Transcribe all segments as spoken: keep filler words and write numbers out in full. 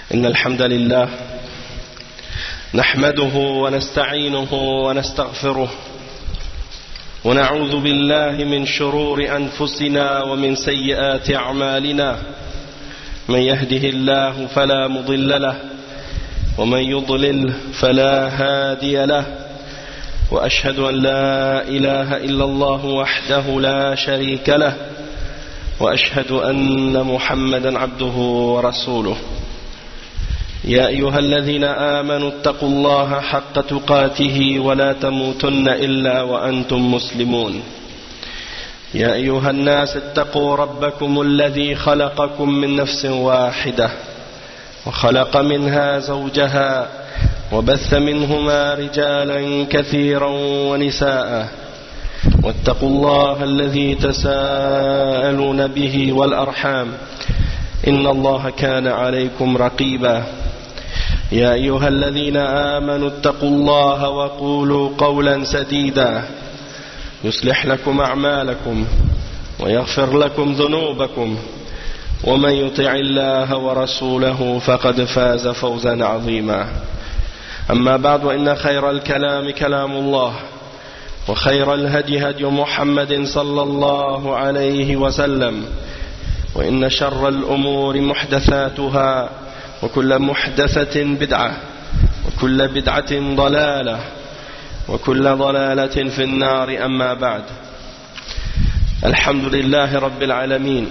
إن الحمد لله نحمده ونستعينه ونستغفره ونعوذ بالله من شرور أنفسنا ومن سيئات أعمالنا من يهده الله فلا مضل له ومن يضلل فلا هادي له وأشهد أن لا إله إلا الله وحده لا شريك له وأشهد أن محمدا عبده ورسوله يا أيها الذين آمنوا اتقوا الله حق تقاته ولا تموتن إلا وأنتم مسلمون يا أيها الناس اتقوا ربكم الذي خلقكم من نفس واحدة وخلق منها زوجها وبث منهما رجالا كثيرا ونساء واتقوا الله الذي تساءلون به والأرحام إن الله كان عليكم رقيبا يا أيها الذين آمنوا اتقوا الله وقولوا قولا سديدا يصلح لكم أعمالكم ويغفر لكم ذنوبكم ومن يطع الله ورسوله فقد فاز فوزا عظيما أما بعد وإن خير الكلام كلام الله وخير الهدي هدي محمد صلى الله عليه وسلم وإن شر الأمور محدثاتها وكل محدثة بدعة وكل بدعة ضلالة وكل ضلالة في النار أما بعد الحمد لله رب العالمين.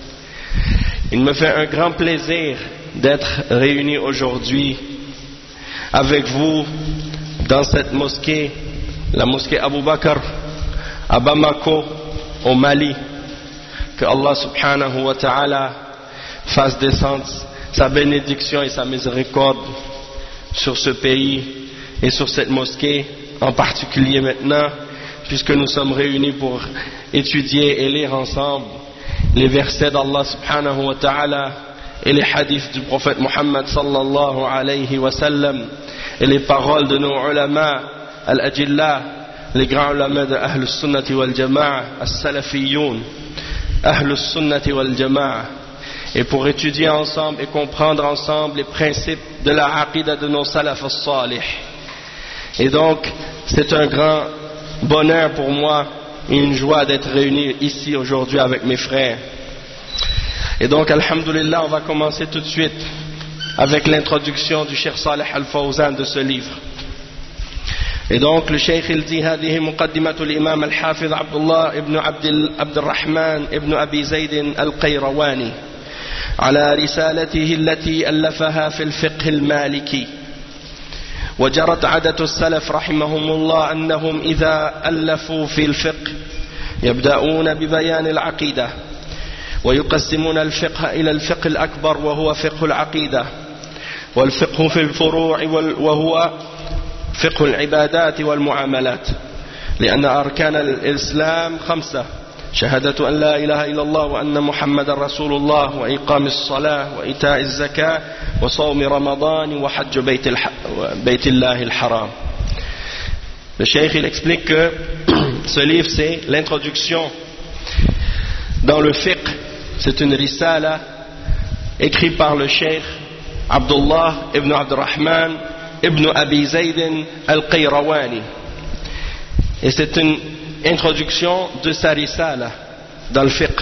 Il me fait un grand plaisir d'être réuni aujourd'hui avec vous dans cette mosquée, la mosquée Abu Bakr à Bamako au Mali. Que Allah subhanahu wa ta'ala fasse descendre sa bénédiction et sa miséricorde sur ce pays et sur cette mosquée en particulier maintenant, puisque nous sommes réunis pour étudier et lire ensemble les versets d'Allah subhanahu wa ta'ala et les hadiths du prophète Muhammad sallallahu alayhi wa sallam et les paroles de nos ulama al-ajillah, les grands ulama de Ahl al-Sunnati wal-Jama'a, as-Salafiyoun, Ahl al-Sunnati wal-Jama'a, et pour étudier ensemble et comprendre ensemble les principes de la aqida de nos salaf as-salih. Et donc, c'est un grand bonheur pour moi et une joie d'être réuni ici aujourd'hui avec mes frères. Et donc, alhamdulillah, on va commencer tout de suite avec l'introduction du Cheikh Salih Al-Fawzan de ce livre. Et donc, le Cheikh il dit هذه مقدمة الإمام الحافظ عبد الله ابن عبد عبد الرحمن ابن أبي زيد القيرواني على رسالته التي ألفها في الفقه المالكي. وجرت عادة السلف رحمهم الله أنهم إذا ألفوا في الفقه يبدأون ببيان العقيدة ويقسمون الفقه إلى الفقه الأكبر وهو فقه العقيدة، والفقه في الفروع وهو فقه العبادات والمعاملات، لأن أركان الإسلام خمسة: شهادة أن لا إله إلا الله وأن محمد رسول الله وإقام الصلاة وإيتاء الزكاة وصوم رمضان وحج بيت, الح... بيت الله الحرام. Le cheikh il explique que ce livre c'est l'introduction dans le fiqh. C'est une risala écrite par le cheikh Abdullah ibn Abdurrahman ibn Abi Zayd al-Qayrawani, et c'est une introduction de sa risala dans le fiqh.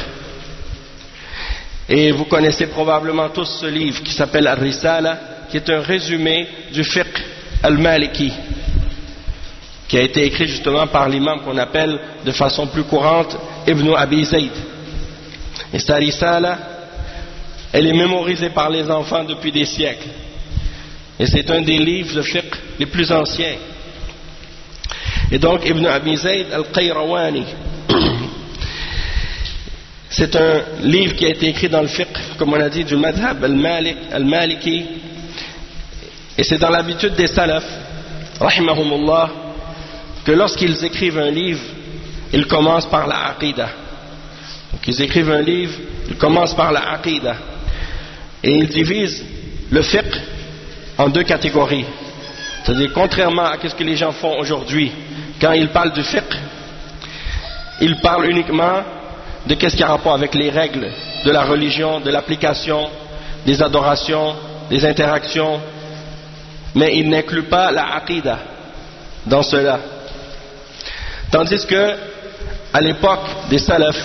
Et vous connaissez probablement tous ce livre qui s'appelle Al-Risala, qui est un résumé du fiqh al-Maliki, qui a été écrit justement par l'imam qu'on appelle de façon plus courante Ibn Abi Zayd. Et sa risala, elle est mémorisée par les enfants depuis des siècles. Et c'est un des livres de fiqh les plus anciens. Et donc Ibn Abi Zayd al-Qayrawani, c'est un livre qui a été écrit dans le fiqh, comme on a dit, du madhab al-Maliki. Et c'est dans l'habitude des salaf, rahimahumullah, que lorsqu'ils écrivent un livre, ils commencent par la aqida. Donc ils écrivent un livre, ils commencent par la aqida. Et ils divisent le fiqh en deux catégories. C'est-à-dire, contrairement à ce que les gens font aujourd'hui, quand ils parlent du fiqh, ils parlent uniquement de qu'est-ce qui a rapport avec les règles de la religion, de l'application, des adorations, des interactions, mais il n'inclut pas la aqidah dans cela. Tandis que, à l'époque des salafs,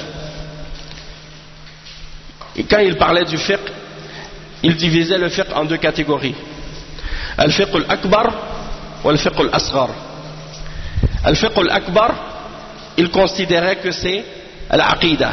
quand il parlait du fiqh, il divisait le fiqh en deux catégories. Al-fiqh al-akbar ou al-fiqh al-asghar. Al-fiqh al-akbar, il considérait que c'est al-aqidah.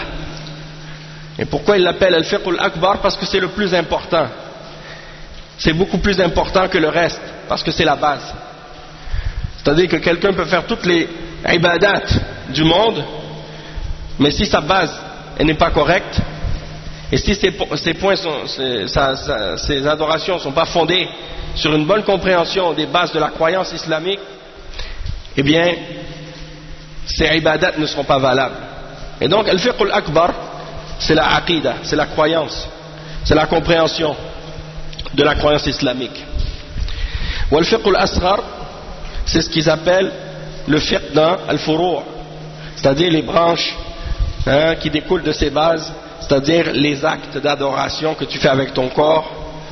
Et pourquoi il l'appelle al-fiqh al-akbar? Parce que c'est le plus important. C'est beaucoup plus important que le reste, parce que c'est la base. C'est-à-dire que quelqu'un peut faire toutes les ibadat du monde, mais si sa base elle n'est pas correcte, et si ses, ses points sont, ses, sa, sa, ses adorations ne sont pas fondées sur une bonne compréhension des bases de la croyance islamique, eh bien, ces ibadat ne seront pas valables. Et donc, al-fiqh al-akbar, c'est la aqidah, c'est la croyance, c'est la compréhension de la croyance islamique. Wal-fiqh al-asghar, c'est ce qu'ils appellent le fiqh dans al-furu', c'est-à-dire les branches hein, qui découlent de ces bases, c'est-à-dire les actes d'adoration que tu fais avec ton corps,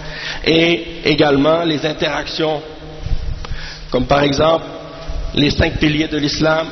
et également les interactions, comme par exemple les cinq piliers de l'islam.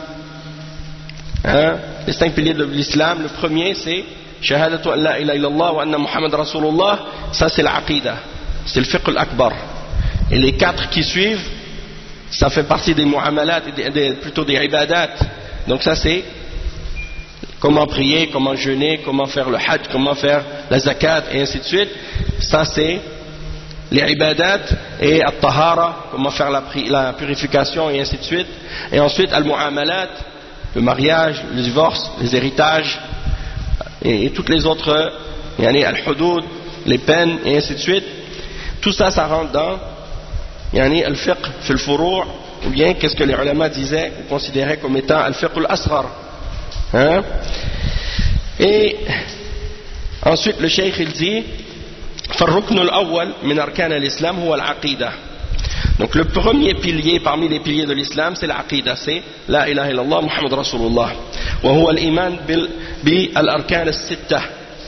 Hein, les cinq piliers de l'islam, le premier c'est Shahadatu an la ilaha illallah wa anna Muhammad Rasulullah, ça c'est l'aqidah, c'est le fiqh al-akbar. Et les quatre qui suivent, ça fait partie des mu'amalat, des, des, plutôt des ibadat. Donc ça c'est comment prier, comment jeûner, comment faire le hajj, comment faire la zakat et ainsi de suite. Ça c'est les ibadat, et al-tahara, comment faire la, la purification et ainsi de suite. Et ensuite al-mu'amalat, le mariage, le divorce, les héritages et, et toutes les autres, yani al-hudud, les peines et ainsi de suite. Tout ça, ça rentre dans yani al-fiqh fi al-furu', ou bien qu'est-ce que les ulama disaient ou considéraient comme étant al-fiqh al-asghar. Hein? Et ensuite le cheikh il dit فالركن الأول من أركان الإسلام هو العقيدة. Donc le premier pilier parmi les piliers de l'islam c'est l'aqida, c'est la ilaha illallah Muhammad Rasulullah, وهو الإيمان بالأركان الستة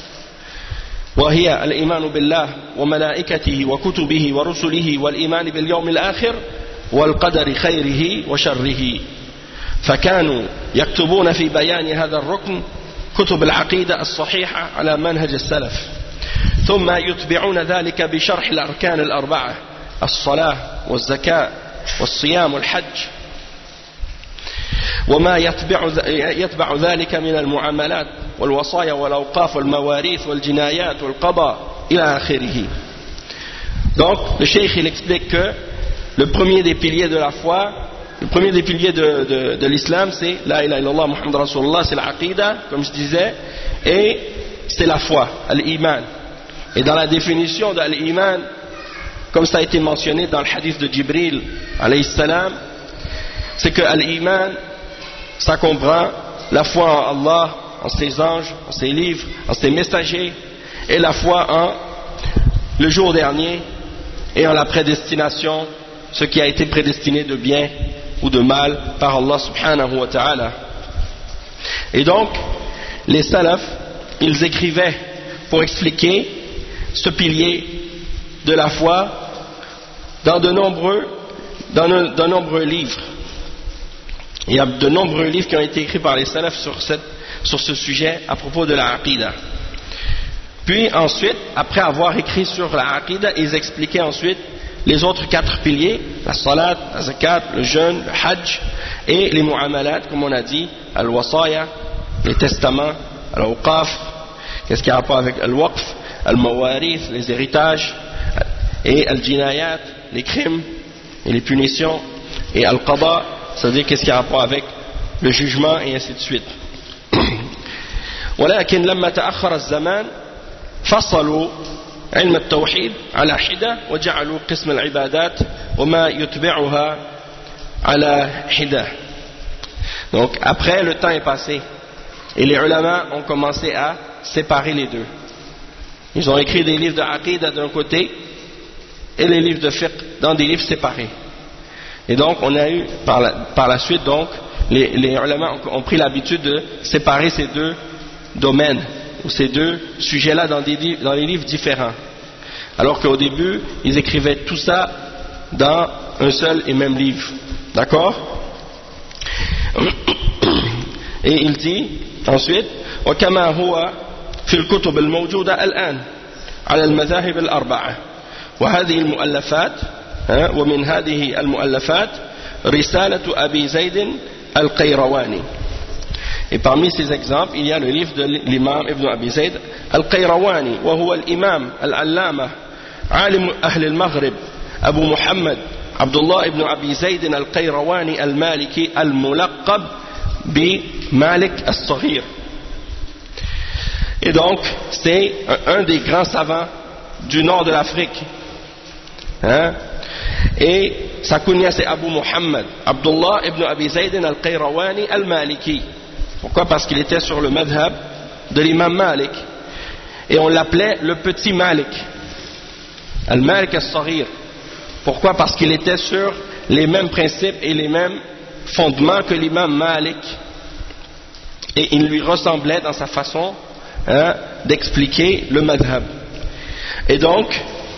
وهي الإيمان بالله وملائكته وكتبه ورسله والإيمان باليوم الآخر والقدر خيره وشره. فكانوا يكتبون في بيان هذا الركن كتب العقيدة الصحيحة على منهج السلف، ثم يتبعون ذلك بشرح الأركان الأربعة الصلاة والزكاة والصيام والحج وما يتبع يتبع ذلك من المعاملات والوصايا والأوقاف والمواريث والجنايات والقضاء إلى آخره. Donc le cheikh il explique que le premier des piliers de la foi, le premier des piliers de, de, de l'islam c'est la ilaha illallah Muhammad Rasulullah, c'est l'aqida comme je disais, et c'est la foi, al-iman. Et dans la définition de l'iman, comme ça a été mentionné dans le hadith de Jibril alayhi salam, c'est que l'iman ça comprend la foi en Allah, en ses anges, en ses livres, en ses messagers, et la foi en le jour dernier et en la prédestination, ce qui a été prédestiné de bien ou de mal par Allah subhanahu wa ta'ala. Et donc les salafs ils écrivaient pour expliquer ce pilier de la foi dans de nombreux, dans de, de nombreux livres. Il y a de nombreux livres qui ont été écrits par les salafs sur, cette, sur ce sujet à propos de la aqidah. Puis ensuite, après avoir écrit sur la aqidah, ils expliquaient ensuite les autres quatre piliers, la salat, la zakat, le jeûne, le hajj et les mu'amalat, comme on a dit, al-wasaya, les testaments, al-awqaf, qu'est-ce qui a rapport avec al-waqf, al-mawarith, les héritages, et al-jinayat, les crimes et les punitions, et al-qada, c'est-à-dire qu'est-ce qui a rapport avec le jugement et ainsi de suite. ولكن لما تأخر الزمان فصلوا علم التوحيد على حدة وجعلوا قسم العبادات وما يتبعها على حدة. Donc après le temps est passé et les ulama ont commencé à séparer les deux. Ils ont écrit des livres de aqidah d'un côté et les livres de fiqh dans des livres séparés. Et donc on a eu par la, par la suite donc les, les ulama ont, ont pris l'habitude de séparer ces deux domaines ou ces deux sujets-là dans, des, dans les livres différents. Alors qu'au début, ils écrivaient tout ça dans un seul et même livre. D'accord? Et il dit ensuite وكما هو في الكتب الموجودة الآن على المذاهب الأربعة وهذه المؤلفات ومن هذه المؤلفات رسالة أبي زيد القيرواني. Et parmi ces exemples, il y a le livre de l'imam Ibn Abi Zayd al-Qayrawani, وهو الإمام العلامة عالم أهل المغرب أبو محمد عبد الله ibn Abi Zayd al-Qayrawani al-Maliki al-Mulaqab bi Malik al-Saghir. Et donc, c'est un des grands savants du nord de l'Afrique. Hein? Et sa kunya c'est Abu Muhammad Abdullah ibn Abi Zayd al-Qayrawani al-Maliki. Pourquoi? Parce qu'il était sur le madhab de l'imam Malik. Et on l'appelait le petit Malik. Al-Malik al-Saghir. Pourquoi? Parce qu'il était sur les mêmes principes et les mêmes fondements que l'imam Malik. Et il lui ressemblait dans sa façon hein, d'expliquer le madhab. Et donc,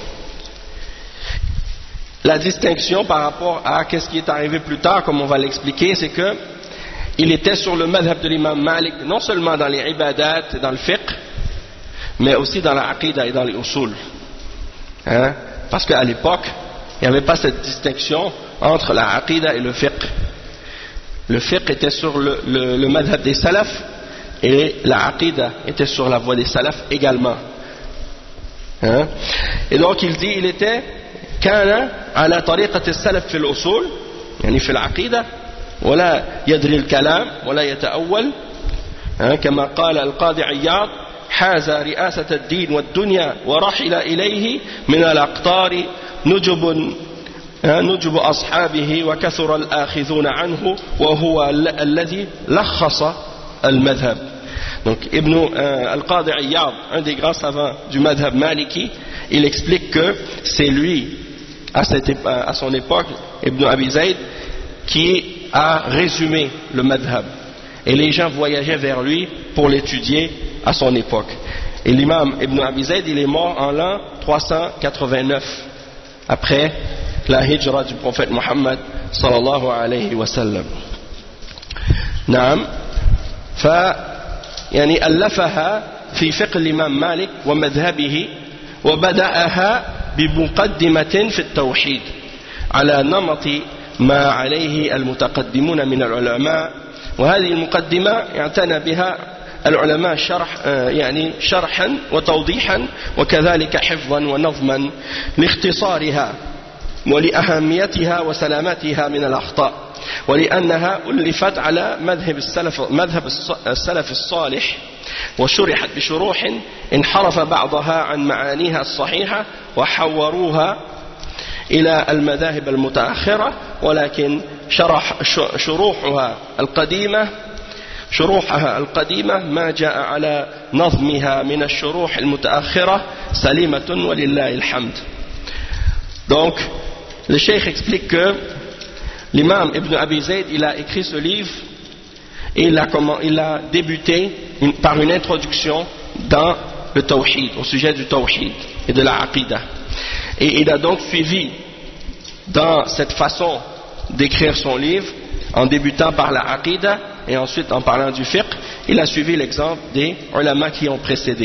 la distinction par rapport à ce qui est arrivé plus tard, comme on va l'expliquer, c'est que il était sur le madhab de l'imam Malik, non seulement dans les ibadat et dans le fiqh, mais aussi dans la aqida et dans les usul. Hein? Parce qu'à l'époque, il n'y avait pas cette distinction entre la aqida et le fiqh. Le fiqh était sur le, le, le madhab des salafs et la aqida était sur la voie des salafs également. Hein? Et donc il dit, il était كان على طريقة السلف في الأصول يعني في العقيدة ولا يدري الكلام ولا يتأول كما قال القاضي عياض حاز رئاسة الدين والدنيا ورحل إليه من الأقطار نجب نجب أصحابه وكثر الآخذون عنه وهو الذي لخص المذهب. Donc Ibn euh, al-Qadi Iyad, un des grands savants du madhab maliki, il explique que c'est lui à, cette, à son époque, Ibn Abi Zayd, qui a résumé le madhab. Et les gens voyageaient vers lui pour l'étudier à son époque. Et l'imam Ibn Abi Zayd, il est mort en l'an trois cent quatre-vingt-neuf, après la hijra du prophète Muhammad sallallahu alayhi wa sallam. Naam. Fa يعني ألفها في فقه الإمام مالك ومذهبه وبدأها بمقدمة في التوحيد على نمط ما عليه المتقدمون من العلماء. وهذه المقدمة اعتنى بها العلماء شرح يعني شرحا وتوضيحا وكذلك حفظا ونظما لاختصارها ولأهميتها وسلامتها من الأخطاء ولأنها ألفت على مذهب السلف, مذهب السلف الصالح وشرحت بشروح انحرف بعضها عن معانيها الصحيحة وحوروها إلى المذاهب المتأخرة ولكن شرح شروحها القديمة شروحها القديمة ما جاء على نظمها من الشروح المتأخرة سليمة ولله الحمد. Donc le cheikh explique que l'imam Ibn Abi Zayd, il a écrit ce livre et il a, comment, il a débuté une, par une introduction dans le tawhid, au sujet du tawhid et de la aqidah. Et il a donc suivi dans cette façon d'écrire son livre, en débutant par la aqidah et ensuite en parlant du fiqh, il a suivi l'exemple des ulama qui ont précédé.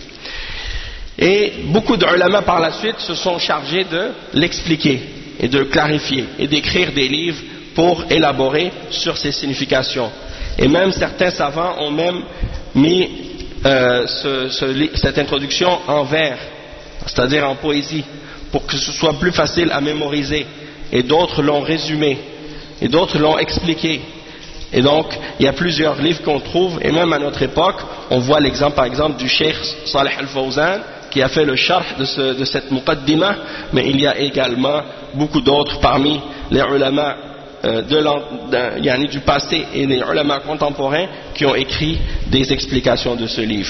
Et beaucoup d'ulama par la suite se sont chargés de l'expliquer et de le clarifier et d'écrire des livres pour élaborer sur ses significations. Et même certains savants ont même mis euh, ce, ce, cette introduction en vers, c'est-à-dire en poésie, pour que ce soit plus facile à mémoriser. Et d'autres l'ont résumé, et d'autres l'ont expliqué. Et donc, il y a plusieurs livres qu'on trouve, et même à notre époque, on voit l'exemple par exemple du Cheikh Salih al-Fawzan, qui a fait le sharh de, ce, de cette muqaddimah, mais il y a également beaucoup d'autres parmi les ulama euh, de de, yani du passé et les ulama contemporains qui ont écrit des explications de ce livre.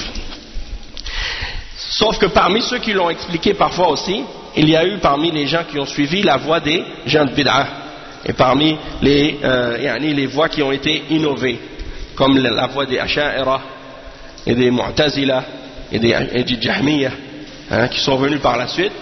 Sauf que parmi ceux qui l'ont expliqué parfois aussi, il y a eu parmi les gens qui ont suivi la voie des gens de bid'ah, et parmi les, euh, yani les voies qui ont été innovées, comme la, la voie des Asha'ira et des Mu'tazila et des, et des Jahmiyyah, hein, qui sont venus par la suite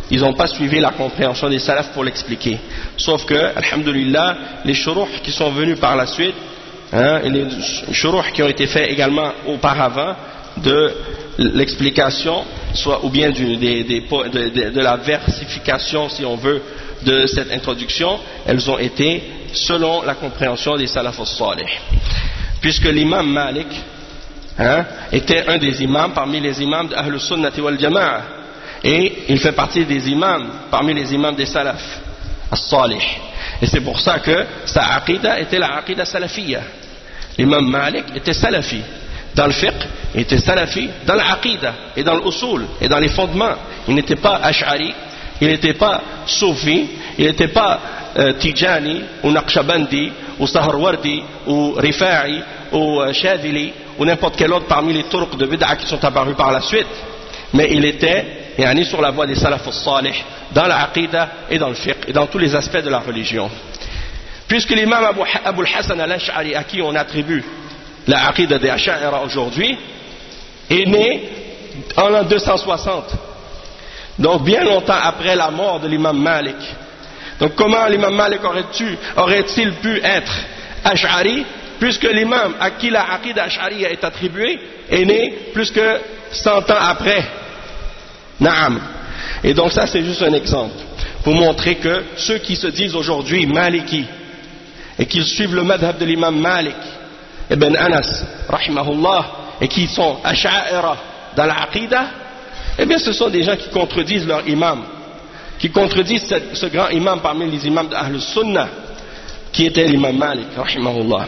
ils n'ont pas suivi la compréhension des salafs pour l'expliquer. Sauf que, alhamdulillah, les shuruh qui sont venus par la suite, hein, et les shuruh qui ont été faits également auparavant de l'explication, soit ou bien du, des, des, de, de, de la versification, si on veut, de cette introduction, elles ont été selon la compréhension des salaf as-salih. Puisque l'imam Malik, hein, était un des imams parmi les imams d'Ahl Sunnati wal Jama'a, et il fait partie des imams parmi les imams des salaf as-salih. Et c'est pour ça que sa aqida était la aqida salafiyya. L'imam Malik était salafi dans le fiqh, il était salafi dans l'aqida et dans l'usul et dans les fondements. Il n'était pas ash'ari, il n'était pas soufi, il n'était pas euh, tijani ou naqshbandi ou saharwardi ou rifa'i ou euh, shadili ou n'importe quel autre parmi les turcs de bid'a qui sont apparus par la suite, mais il était yani, sur la voie des salaf as-salih dans l'aqida et dans le fiqh et dans tous les aspects de la religion. Puisque l'imam Abu, Abu al-Hasan al-Ash'ari, à qui on attribue la aqida des Ash'ari aujourd'hui, est né en l'an deux cent soixante, donc bien longtemps après la mort de l'imam Malik. Donc comment l'imam Malik aurait-il aurait pu être Ash'ari, puisque l'imam à qui la aqida Ash'ari est attribuée est né plus que cent ans après. Naam. Et donc ça c'est juste un exemple pour montrer que ceux qui se disent aujourd'hui Maliki et qui suivent le madhab de l'imam Malik ibn Anas rahimahullah et qui sont asha'ira dans l'aqida, eh bien ce sont des gens qui contredisent leur imam, qui contredisent ce, ce grand imam parmi les imams d'Ahl Sunnah qui était l'imam Malik rahimahullah.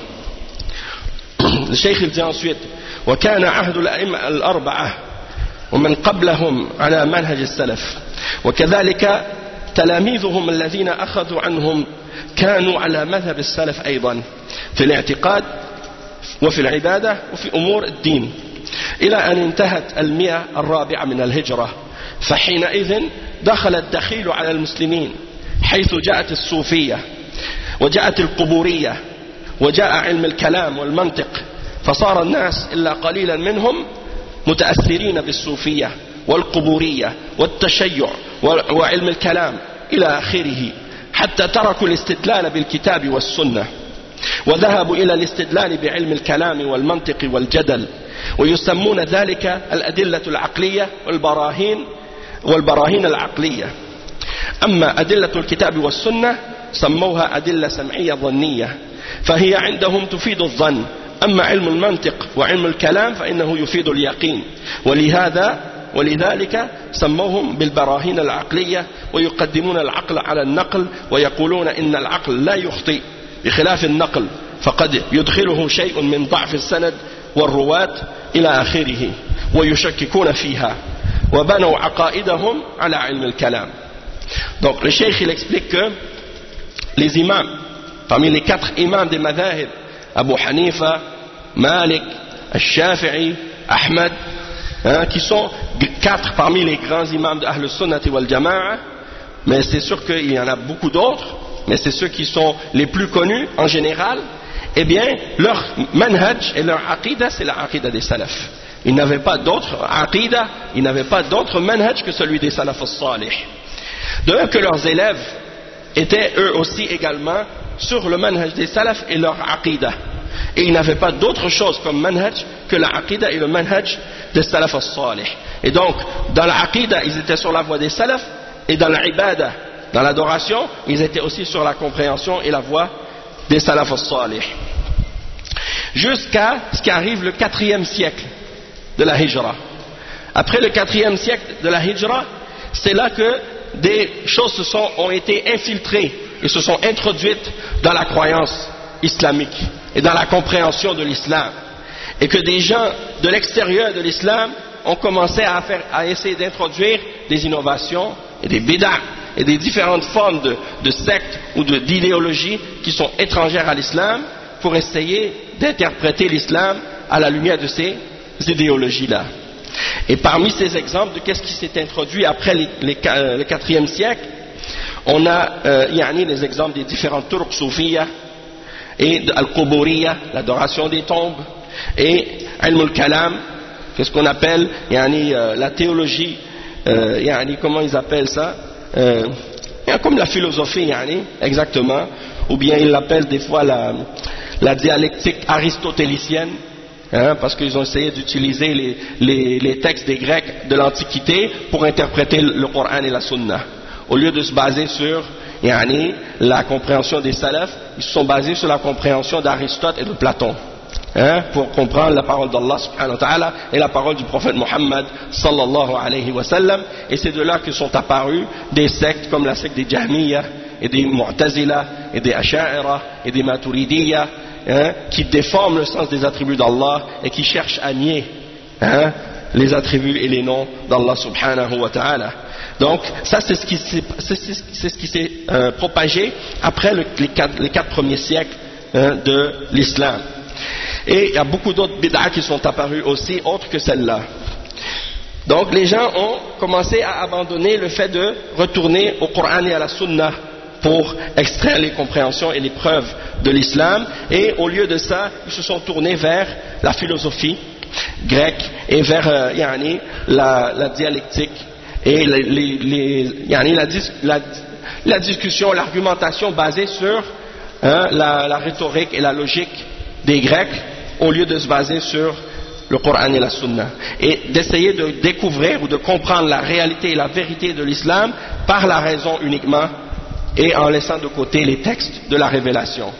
Le cheikh il dit ensuite وكان عهد الأئمة الأربعة ومن قبلهم على منهج السلف وكذلك تلاميذهم الذين أخذوا عنهم كانوا على مذهب السلف أيضا في الاعتقاد وفي العبادة وفي أمور الدين إلى أن انتهت المئة الرابعة من الهجرة، فحينئذ دخل الدخيل على المسلمين حيث جاءت الصوفية وجاءت القبورية وجاء علم الكلام والمنطق، فصار الناس إلا قليلا منهم متأثرين بالصوفية والقبورية والتشيع وعلم الكلام إلى آخره، حتى تركوا الاستدلال بالكتاب والسنة وذهبوا إلى الاستدلال بعلم الكلام والمنطق والجدل، ويسمون ذلك الأدلة العقلية والبراهين والبراهين العقلية. أما أدلة الكتاب والسنة سموها أدلة سمعية ظنية، فهي عندهم تفيد الظن، أما علم المنطق وعلم الكلام فإنه يفيد اليقين، ولهذا ولذلك سموهم بالبراهين العقلية، ويقدمون العقل على النقل ويقولون إن العقل لا يخطئ بخلاف النقل فقد يدخله شيء من ضعف السند والرواة إلى آخره، ويشككون فيها وبنوا عقائدهم على علم الكلام. Donc le cheikh il explique que les imams, parmi les quatre imams des madhahib, Abu Hanifa, Malik, Al-Shafi'i, Ahmad, hein, qui sont quatre parmi les grands imams d'Ahl Sunnati wal Jama'a, mais c'est sûr qu'il y en a beaucoup d'autres, mais c'est ceux qui sont les plus connus en général, eh bien leur manhaj et leur aqida c'est la aqida des salafs. Ils n'avaient pas d'autre aqida, ils n'avaient pas d'autre manhaj que celui des salaf as-salih. De même que leurs élèves étaient eux aussi également sur le manhaj des salaf et leur aqida. Et ils n'avaient pas d'autre chose comme manhaj que la aqida et le manhaj des salaf as-salih. Et donc, dans la aqida, ils étaient sur la voie des salaf, et dans l'ibada, dans l'adoration, ils étaient aussi sur la compréhension et la voie des salaf as-salih. Jusqu'à ce qui arrive le quatrième siècle de la hijra. Après le quatrième siècle de la hijra, c'est là que des choses se sont, ont été infiltrées et se sont introduites dans la croyance islamique et dans la compréhension de l'islam, et que des gens de l'extérieur de l'islam ont commencé à, faire, à essayer d'introduire des innovations et des bid'a et des différentes formes de, de sectes ou d'idéologies qui sont étrangères à l'islam pour essayer d'interpréter l'islam à la lumière de ces idéologies-là. Et parmi ces exemples de qu'est-ce qui s'est introduit après les, les, le quatrième siècle, on a euh, yani, les exemples des différents turcs soufiyya et al-quburiyya, l'adoration des tombes, et ilm al-kalam, qu'est-ce qu'on appelle yani, euh, la théologie, euh, yani, comment ils appellent ça, euh, comme la philosophie, yani, exactement, ou bien ils l'appellent des fois la, la dialectique aristotélicienne, hein, parce qu'ils ont essayé d'utiliser les, les, les textes des Grecs de l'Antiquité pour interpréter le Coran et la Sunna. Au lieu de se baser sur yani, la compréhension des salafs, ils se sont basés sur la compréhension d'Aristote et de Platon. Hein, pour comprendre la parole d'Allah subhanahu wa ta'ala et la parole du prophète Muhammad sallallahu alayhi wa sallam, et c'est de là que sont apparus des sectes comme la secte des Jahmiyyah et des Mu'tazila et des Asha'ira et des Maturidiyya, hein, qui déforment le sens des attributs d'Allah et qui cherchent à nier, hein, les attributs et les noms d'Allah subhanahu wa ta'ala. Donc ça c'est ce qui s'est, c'est, c'est ce qui s'est euh, propagé après le, les, quatre, les quatre premiers siècles, hein, de l'islam. Et il y a beaucoup d'autres bid'ah qui sont apparus aussi, autres que celle-là. Donc les gens ont commencé à abandonner le fait de retourner au Coran et à la Sunna pour extraire les compréhensions et les preuves de l'islam, et au lieu de ça, ils se sont tournés vers la philosophie grecque et vers euh, yani, la, la dialectique et les, les, les, yani, la, la, la discussion, l'argumentation basée sur, hein, la, la rhétorique et la logique des Grecs, au lieu de se baser sur le Coran et la Sunna, et d'essayer de découvrir ou de comprendre la réalité et la vérité de l'islam par la raison uniquement, et en laissant de côté les textes de la révélation.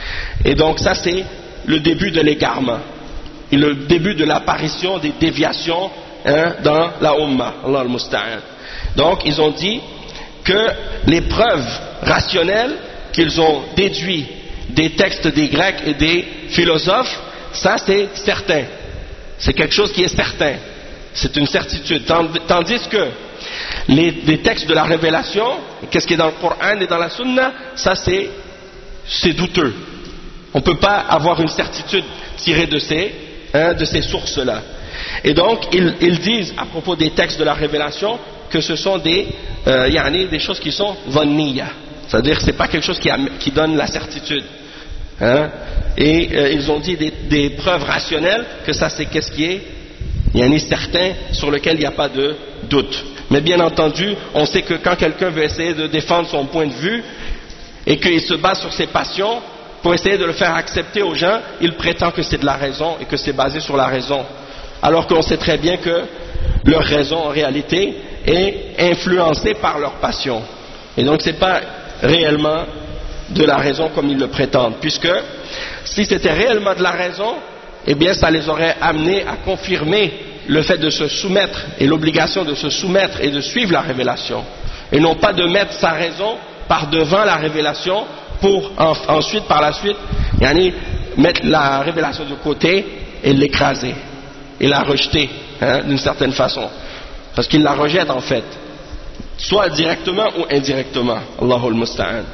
Et donc ça c'est le début de l'égarement et le début de l'apparition des déviations, hein, dans la Ummah, Allah al-Musta'an. Donc ils ont dit que les preuves rationnelles qu'ils ont déduites des textes des Grecs et des philosophes, ça c'est certain, c'est quelque chose qui est certain, c'est une certitude, tandis que les, les textes de la révélation, qu'est-ce qui est dans le Coran et dans la Sunna, ça c'est, c'est douteux, on ne peut pas avoir une certitude tirée de ces, hein, de ces sources-là. Et donc ils, ils disent à propos des textes de la révélation que ce sont des, euh, yani, des choses qui sont vanniya, c'est-à-dire que ce n'est pas quelque chose qui, a, qui donne la certitude. Hein? Et euh, ils ont dit des, des preuves rationnelles que ça c'est qu'est-ce qui est, il y en a certain sur lequel il n'y a pas de doute. Mais bien entendu, on sait que quand quelqu'un veut essayer de défendre son point de vue et qu'il se base sur ses passions pour essayer de le faire accepter aux gens, il prétend que c'est de la raison et que c'est basé sur la raison, alors qu'on sait très bien que leur raison en réalité est influencée par leur passion. Et donc c'est pas réellement de la raison comme ils le prétendent, puisque si c'était réellement de la raison, eh bien ça les aurait amenés à confirmer le fait de se soumettre et l'obligation de se soumettre et de suivre la révélation, et non pas de mettre sa raison par devant la révélation pour en, ensuite par la suite yani, mettre la révélation de côté et l'écraser et la rejeter, hein, d'une certaine façon, parce qu'ils la rejettent en fait, soit directement ou indirectement. Allahul Musta'an.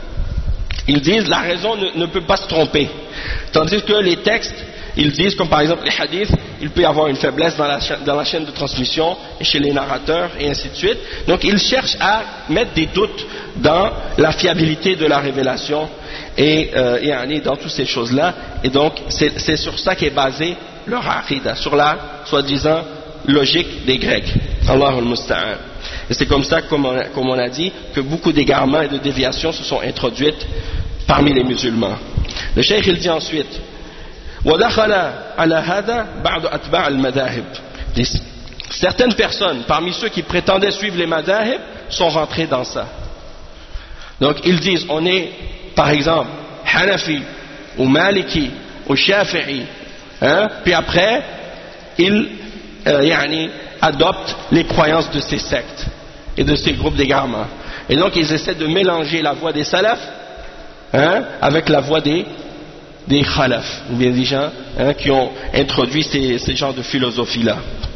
Ils disent la raison ne, ne peut pas se tromper, tandis que les textes, ils disent, comme par exemple les hadiths, il peut y avoir une faiblesse dans la, cha- dans la chaîne de transmission et chez les narrateurs et ainsi de suite. Donc ils cherchent à mettre des doutes dans la fiabilité de la révélation et, euh, et aller dans toutes ces choses-là. Et donc c'est, c'est sur ça qu'est basé leur aqidah, sur la soi-disant logique des Grecs. Allahul Musta'an. Et c'est comme ça, comme on, a, comme on a dit, que beaucoup d'égarements et de déviations se sont introduites parmi les musulmans. Le cheikh il dit ensuite, وَدَخَلَ عَلَى هَذَا بَعْضُ أَتْبَاعِ الْمَذَاهِبِ. Certaines personnes, parmi ceux qui prétendaient suivre les madahib, sont rentrés dans ça. Donc ils disent, on est, par exemple, Hanafi, ou Maliki, ou Shafi'i, hein? Puis après, ils euh, yani, adoptent les croyances de ces sectes et de ces groupes d'égarements. Et donc ils essaient de mélanger la voix des salafs, hein, avec la voix des, des khalaf, ou bien des gens, hein, qui ont introduit ces, ces genres de philosophie-là.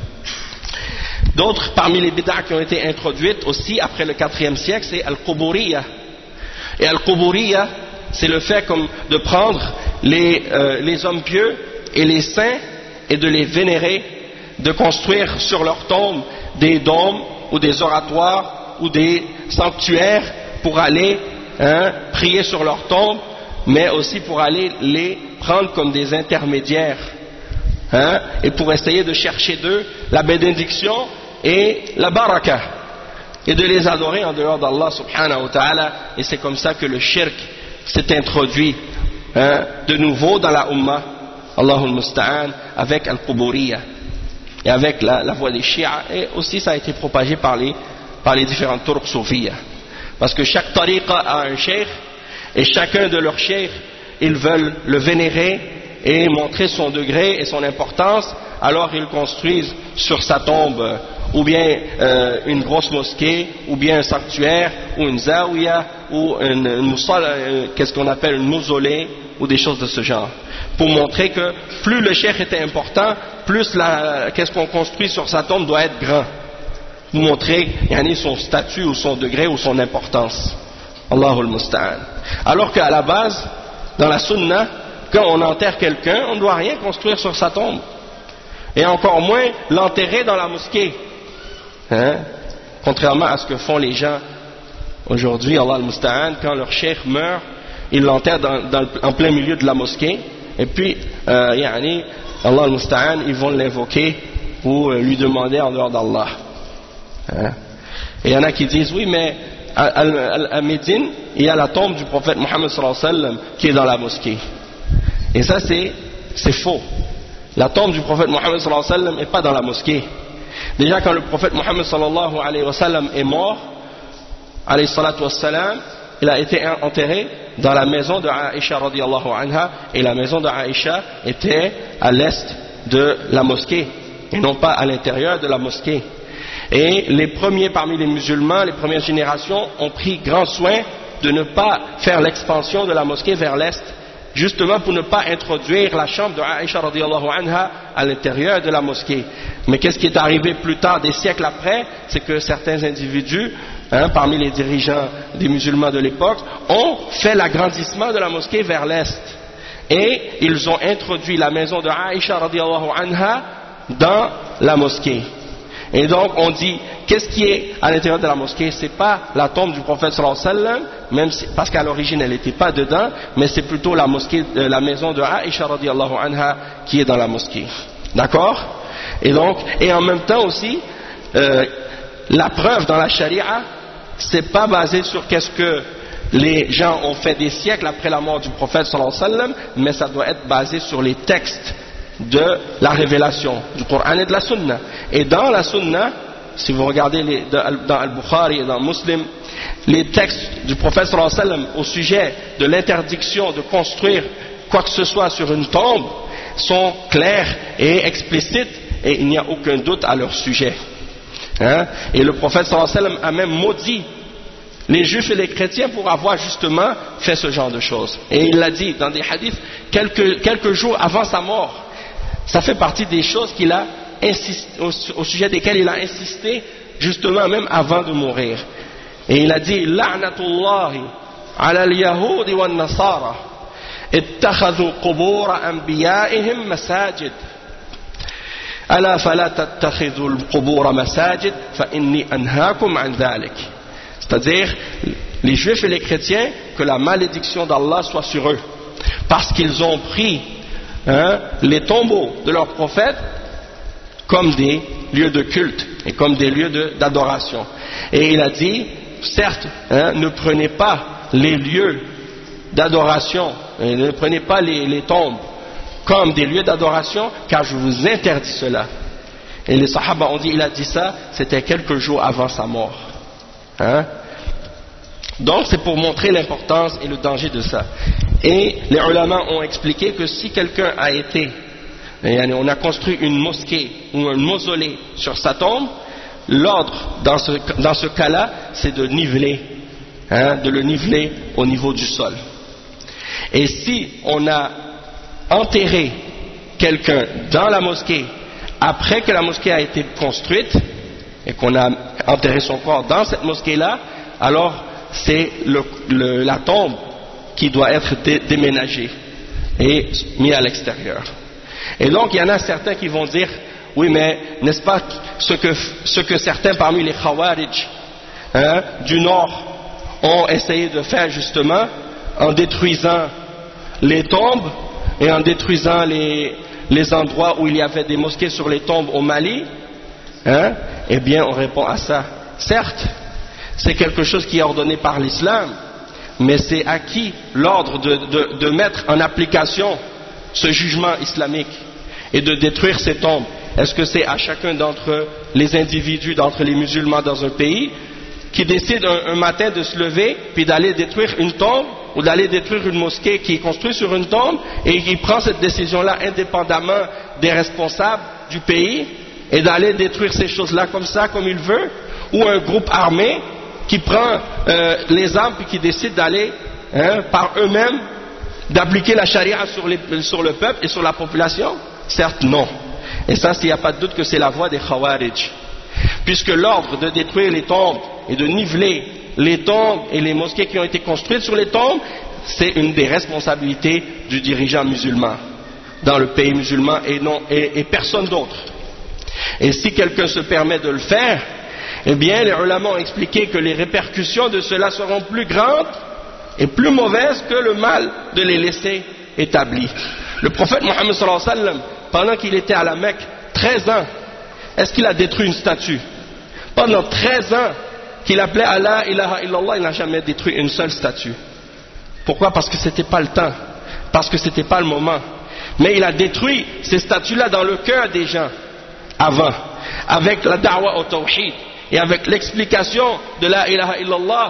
D'autres parmi les bid'ah qui ont été introduites aussi après le quatrième siècle, c'est Al-Quburiyya. Et Al-Quburiyya, c'est le fait comme de prendre les, euh, les hommes pieux et les saints et de les vénérer, de construire sur leurs tombes des dômes ou des oratoires ou des sanctuaires pour aller, hein, prier sur leurs tombes, mais aussi pour aller les prendre comme des intermédiaires, hein, et pour essayer de chercher d'eux la bénédiction et la baraka. et de les adorer en dehors d'Allah subhanahu wa ta'ala, et c'est comme ça que le shirk s'est introduit hein, de nouveau dans la Ummah, Allahul Musta'an, avec Al-Quburiyya et avec la, la voie des Shia, et aussi ça a été propagé par les, par les différentes Turks soufiyya, parce que chaque tariqa a un cheikh, et chacun de leurs cheikhs, ils veulent le vénérer et montrer son degré et son importance, alors ils construisent sur sa tombe ou bien euh, une grosse mosquée, ou bien un sanctuaire, ou une zawiya, ou une, une moussala, euh, qu'est-ce qu'on appelle une mausolée, ou des choses de ce genre, pour montrer que plus le cheikh était important, plus la, qu'est-ce qu'on construit sur sa tombe doit être grand, pour montrer yani, son statut, ou son degré, ou son importance. Allahul Musta'an. Alors qu'à la base, dans la sunna, quand on enterre quelqu'un, on ne doit rien construire sur sa tombe, et encore moins l'enterrer dans la mosquée. Hein? Contrairement à ce que font les gens aujourd'hui, Allah al-Musta'an, quand leur cheikh meurt, ils l'enterrent dans, dans, en plein milieu de la mosquée, et puis, euh, yani, Allah al-Musta'an, ils vont l'invoquer ou euh, lui demander en dehors d'Allah. Hein? Et il y en a qui disent, oui, mais à, à, à Médine, il y a la tombe du prophète Mohammed sallallahu alayhi wa sallam qui est dans la mosquée. Et ça, c'est, c'est faux. La tombe du prophète Mohammed sallallahu alayhi wa sallam n'est pas dans la mosquée. Déjà, quand le prophète Mohammed sallallahu alayhi wa sallam est mort, alayhi salatu wassalam, il a été enterré dans la maison de Aïcha radiyallahu anha, et la maison de Aïcha était à l'est de la mosquée, et non pas à l'intérieur de la mosquée. Et les premiers parmi les musulmans, les premières générations, ont pris grand soin de ne pas faire l'expansion de la mosquée vers l'est, justement pour ne pas introduire la chambre de Aïcha radiyallahu anha à l'intérieur de la mosquée. Mais qu'est-ce qui est arrivé plus tard, des siècles après, c'est que certains individus, hein, parmi les dirigeants des musulmans de l'époque, ont fait l'agrandissement de la mosquée vers l'est. Et ils ont introduit la maison de Aïcha radiyallahu anha dans la mosquée. Et donc on dit, qu'est-ce qui est à l'intérieur de la mosquée? C'est pas la tombe du prophète sallallahu alayhi wa sallam, même si, parce qu'à l'origine elle n'était pas dedans, mais c'est plutôt la mosquée, euh, la maison de Aïcha radiyallahu anha qui est dans la mosquée. D'accord? Et donc, et en même temps aussi, euh, la preuve dans la charia, c'est pas basé sur qu'est-ce que les gens ont fait des siècles après la mort du prophète sallallahu alayhi wa sallam, mais ça doit être basé sur les textes de la révélation du Coran et de la Sunna. Et dans la Sunna, si vous regardez les, dans Al-Bukhari et dans Muslim, les textes du prophète sallallahu alayhi wa sallam au sujet de l'interdiction de construire quoi que ce soit sur une tombe sont clairs et explicites, et il n'y a aucun doute à leur sujet. Hein? Et le prophète sallallahu alayhi wa sallam a même maudit les juifs et les chrétiens pour avoir justement fait ce genre de choses. Et il l'a dit dans des hadiths quelques, quelques jours avant sa mort. Ça fait partie des choses qu'il a insisté, au, au sujet desquelles il a insisté justement même avant de mourir. Et il a dit La'natullahi ala al-yahudi wa al-nasara ittakhadhu qubur anbiya'ihim masajid ala fala tattakhidhu al-qubur masajid fa inni anhaakum an dhalik. C'est-à-dire les juifs et les chrétiens, que la malédiction d'Allah soit sur eux, parce qu'ils ont pris Hein, les tombeaux de leurs prophètes comme des lieux de culte et comme des lieux de, d'adoration. Et il a dit, certes, hein, ne prenez pas les lieux d'adoration, et ne prenez pas les, les tombes comme des lieux d'adoration, car je vous interdis cela. Et les Sahaba ont dit, il a dit ça, c'était quelques jours avant sa mort. Hein? Donc c'est pour montrer l'importance et le danger de ça. Et les ulama ont expliqué que si quelqu'un a été, on a construit une mosquée ou un mausolée sur sa tombe, l'ordre dans ce, dans ce cas-là, c'est de niveler, hein, de le niveler au niveau du sol. Et si on a enterré quelqu'un dans la mosquée après que la mosquée a été construite et qu'on a enterré son corps dans cette mosquée-là, alors c'est le, le, la tombe qui doit être dé, déménagée et mis à l'extérieur. Et donc il y en a certains qui vont dire, oui mais n'est-ce pas ce que, ce que certains parmi les Khawarij hein, du Nord ont essayé de faire justement en détruisant les tombes et en détruisant les, les endroits où il y avait des mosquées sur les tombes au Mali, hein, eh bien on répond à ça, certes, c'est quelque chose qui est ordonné par l'islam, mais c'est à qui l'ordre de, de, de mettre en application ce jugement islamique et de détruire ces tombes? Est-ce que c'est à chacun d'entre les individus, d'entre les musulmans dans un pays, qui décide un, un matin de se lever puis d'aller détruire une tombe ou d'aller détruire une mosquée qui est construite sur une tombe, et il prend cette décision-là indépendamment des responsables du pays et d'aller détruire ces choses-là comme ça, comme il veut? Ou un groupe armé qui prend euh, les armes et qui décide d'aller hein, par eux-mêmes d'appliquer la charia sur, les, sur le peuple et sur la population? Certes non. Et ça, il n'y a pas de doute que c'est la voie des Khawarij, puisque l'ordre de détruire les tombes et de niveler les tombes et les mosquées qui ont été construites sur les tombes, c'est une des responsabilités du dirigeant musulman dans le pays musulman, et, non, et, et personne d'autre. Et si quelqu'un se permet de le faire, eh bien les ulama ont expliqué que les répercussions de cela seront plus grandes et plus mauvaises que le mal de les laisser établis. Le prophète Mohammed sallallahu alayhi wa sallam, pendant qu'il était à la Mecque, treize ans, est-ce qu'il a détruit une statue? Pendant treize ans qu'il appelait Allah ilaha illallah, il n'a jamais détruit une seule statue. Pourquoi? Parce que c'était pas le temps, parce que c'était pas le moment. Mais il a détruit ces statues-là dans le cœur des gens avant, avec la da'wa au tawhid et avec l'explication de la ilaha illallah.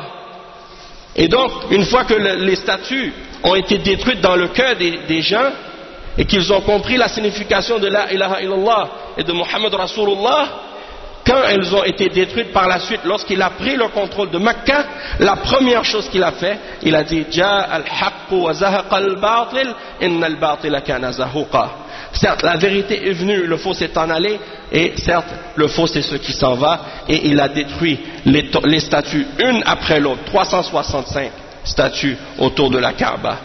Et donc, une fois que le, les statues ont été détruites dans le cœur des, des gens et qu'ils ont compris la signification de la ilaha illallah et de Muhammad Rasulullah, quand elles ont été détruites par la suite, lorsqu'il a pris le contrôle de Mecca, la première chose qu'il a fait, il a dit Ja al-haqq wa zahaqa al-batil inna al-batila kana zahuqa. Certes, la vérité est venue, le faux s'est en allé, et certes, le faux c'est ce qui s'en va, et il a détruit les, les statues une après l'autre, trois cent soixante-cinq statues autour de la Kaaba.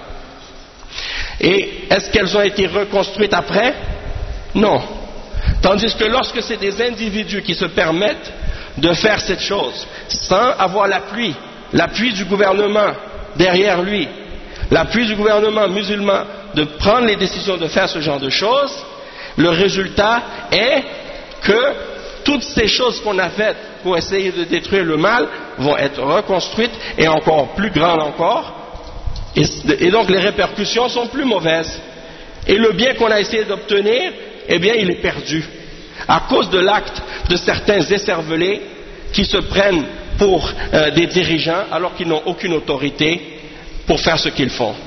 Et est-ce qu'elles ont été reconstruites après? Non. Tandis que lorsque c'est des individus qui se permettent de faire cette chose sans avoir l'appui, l'appui du gouvernement derrière lui, l'appui du gouvernement musulman de prendre les décisions de faire ce genre de choses, le résultat est que toutes ces choses qu'on a faites pour essayer de détruire le mal vont être reconstruites et encore plus grandes encore, et, et donc les répercussions sont plus mauvaises. Et le bien qu'on a essayé d'obtenir, eh bien il est perdu à cause de l'acte de certains écervelés qui se prennent pour euh, des dirigeants alors qu'ils n'ont aucune autorité pour faire ce qu'ils font,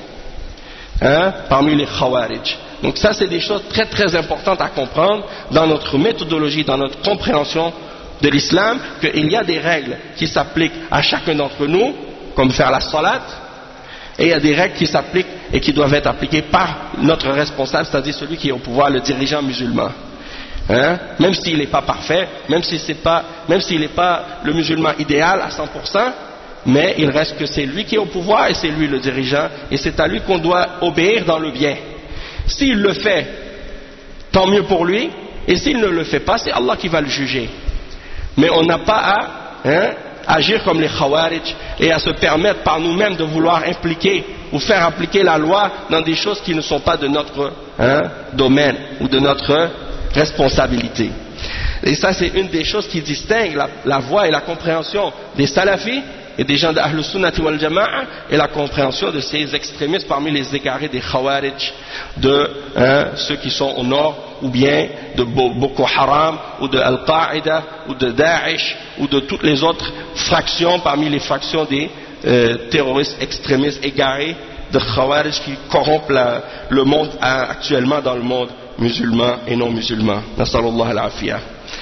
hein, parmi les Khawarij. Donc ça c'est des choses très très importantes à comprendre dans notre méthodologie, dans notre compréhension de l'islam, qu'il y a des règles qui s'appliquent à chacun d'entre nous, comme faire la salat, et il y a des règles qui s'appliquent et qui doivent être appliquées par notre responsable, c'est-à-dire celui qui est au pouvoir, le dirigeant musulman. Hein? Même s'il n'est pas parfait, même si c'est pas, même s'il n'est pas le musulman idéal à cent pour cent, mais il reste que c'est lui qui est au pouvoir et c'est lui le dirigeant, et c'est à lui qu'on doit obéir dans le bien. S'il le fait, tant mieux pour lui, et s'il ne le fait pas, c'est Allah qui va le juger. Mais on n'a pas à hein, agir comme les Khawarij et à se permettre par nous-mêmes de vouloir impliquer ou faire appliquer la loi dans des choses qui ne sont pas de notre hein, domaine ou de notre responsabilité. Et ça c'est une des choses qui distingue la, la voie et la compréhension des salafis et des gens d'Ahl Sunnati wal Jama'a et la compréhension de ces extrémistes parmi les égarés des Khawarij, de hein, ceux qui sont au nord, ou bien de Boko Haram, ou de Al-Qaïda, ou de Daesh, ou de toutes les autres fractions parmi les fractions des euh, terroristes extrémistes égarés de Khawarij qui corrompent la, le monde hein, actuellement dans le monde musulman et non musulman. Nasallallahu al-afiyah.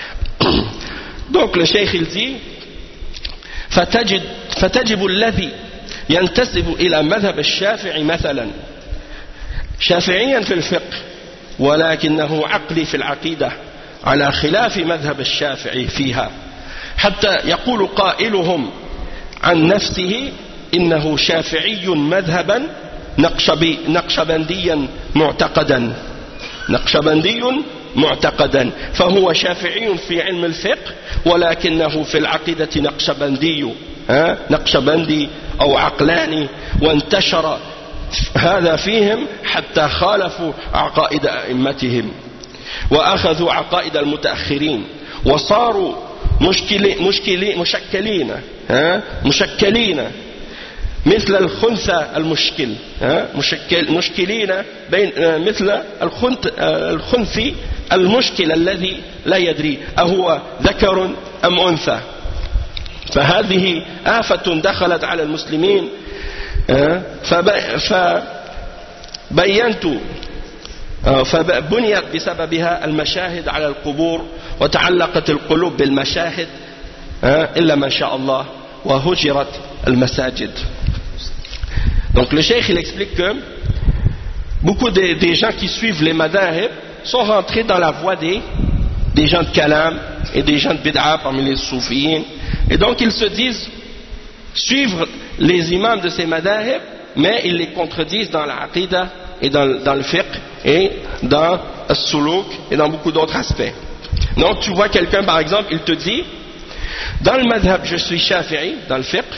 Donc le cheikh il dit فتجد فتجب الذي ينتسب إلى مذهب الشافعي مثلا شافعيا في الفقه ولكنه عقلي في العقيدة على خلاف مذهب الشافعي فيها حتى يقول قائلهم عن نفسه إنه شافعي مذهبا نقشبي نقشبنديا معتقدا نقشبندي معتقدا فهو شافعي في علم الفقه ولكنه في العقيدة نقشبندي نقشبندي أو عقلاني وانتشر هذا فيهم حتى خالفوا عقائد أئمتهم وأخذوا عقائد المتأخرين وصاروا مشكلين مشكلين مشكلين مشكلين مثل الخنثى المشكل مشكل مشكلين بين مثل الخنثي المشكل الذي لا يدري أهو ذكر أم أنثى. فهذه آفة دخلت على المسلمين فبينت فبنيت بسببها المشاهد على القبور وتعلقت القلوب بالمشاهد إلا ما شاء الله وهجرت المساجد. Donc le cheikh il explique que beaucoup de, des gens qui suivent les madhahib sont rentrés dans la voie des, des gens de kalam et des gens de bid'a parmi les soufiyins, et donc ils se disent suivre les imams de ces madhahib, mais ils les contredisent dans la aqidah et dans, dans le fiqh et dans le suluk et dans beaucoup d'autres aspects. Donc tu vois quelqu'un par exemple, il te dit dans le madhab je suis shafi'i dans le fiqh,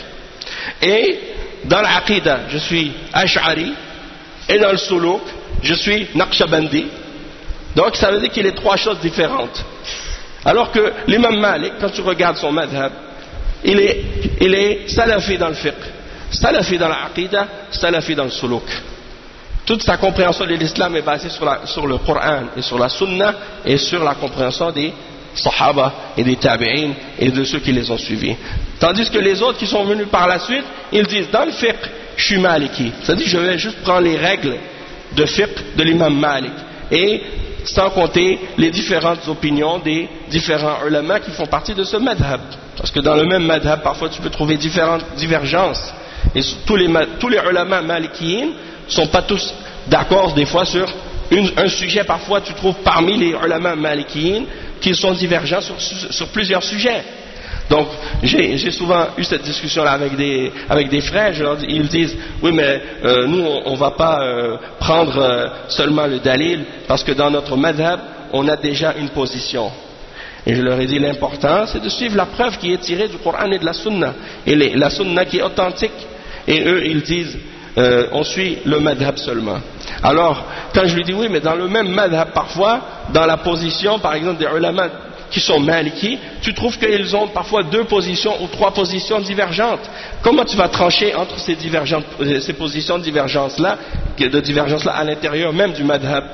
et dans l'aqidah je suis ash'ari, et dans le suluk je suis naqshbandi. Donc ça veut dire qu'il est trois choses différentes. Alors que l'imam Malik, quand tu regardes son madhab, il est, il est salafi dans le fiqh, salafi dans l'aqidah, salafi dans le suluk. Toute sa compréhension de l'islam est basée sur, la, sur le Coran et sur la sunna et sur la compréhension des sahaba et des tabi'in et de ceux qui les ont suivis. Tandis que les autres qui sont venus par la suite, ils disent dans le fiqh je suis maliki, c'est-à-dire je vais juste prendre les règles de fiqh de l'imam Malik, et sans compter les différentes opinions des différents ulama qui font partie de ce madhab, parce que dans le même madhab parfois tu peux trouver différentes divergences, et tous les, tous les ulama malikiyin ne sont pas tous d'accord des fois sur une, un sujet. Parfois tu trouves parmi les ulama malikiyin qui sont divergents sur, sur, sur plusieurs sujets. Donc j'ai souvent eu cette discussion là avec des, avec des frères, je leur dis, ils disent oui mais euh, nous on ne va pas euh, prendre euh, seulement le dalil, parce que dans notre madhab on a déjà une position. Et je leur ai dit l'important c'est de suivre la preuve qui est tirée du Coran et de la sunna, et les, la sunna qui est authentique, et eux ils disent euh, on suit le madhab seulement. Alors quand je lui dis oui mais dans le même madhab parfois dans la position par exemple des ulama qui sont maliki, tu trouves qu'ils ont parfois deux positions ou trois positions divergentes. Comment tu vas trancher entre ces, ces positions de divergence-là, de divergence-là à l'intérieur même du madhab,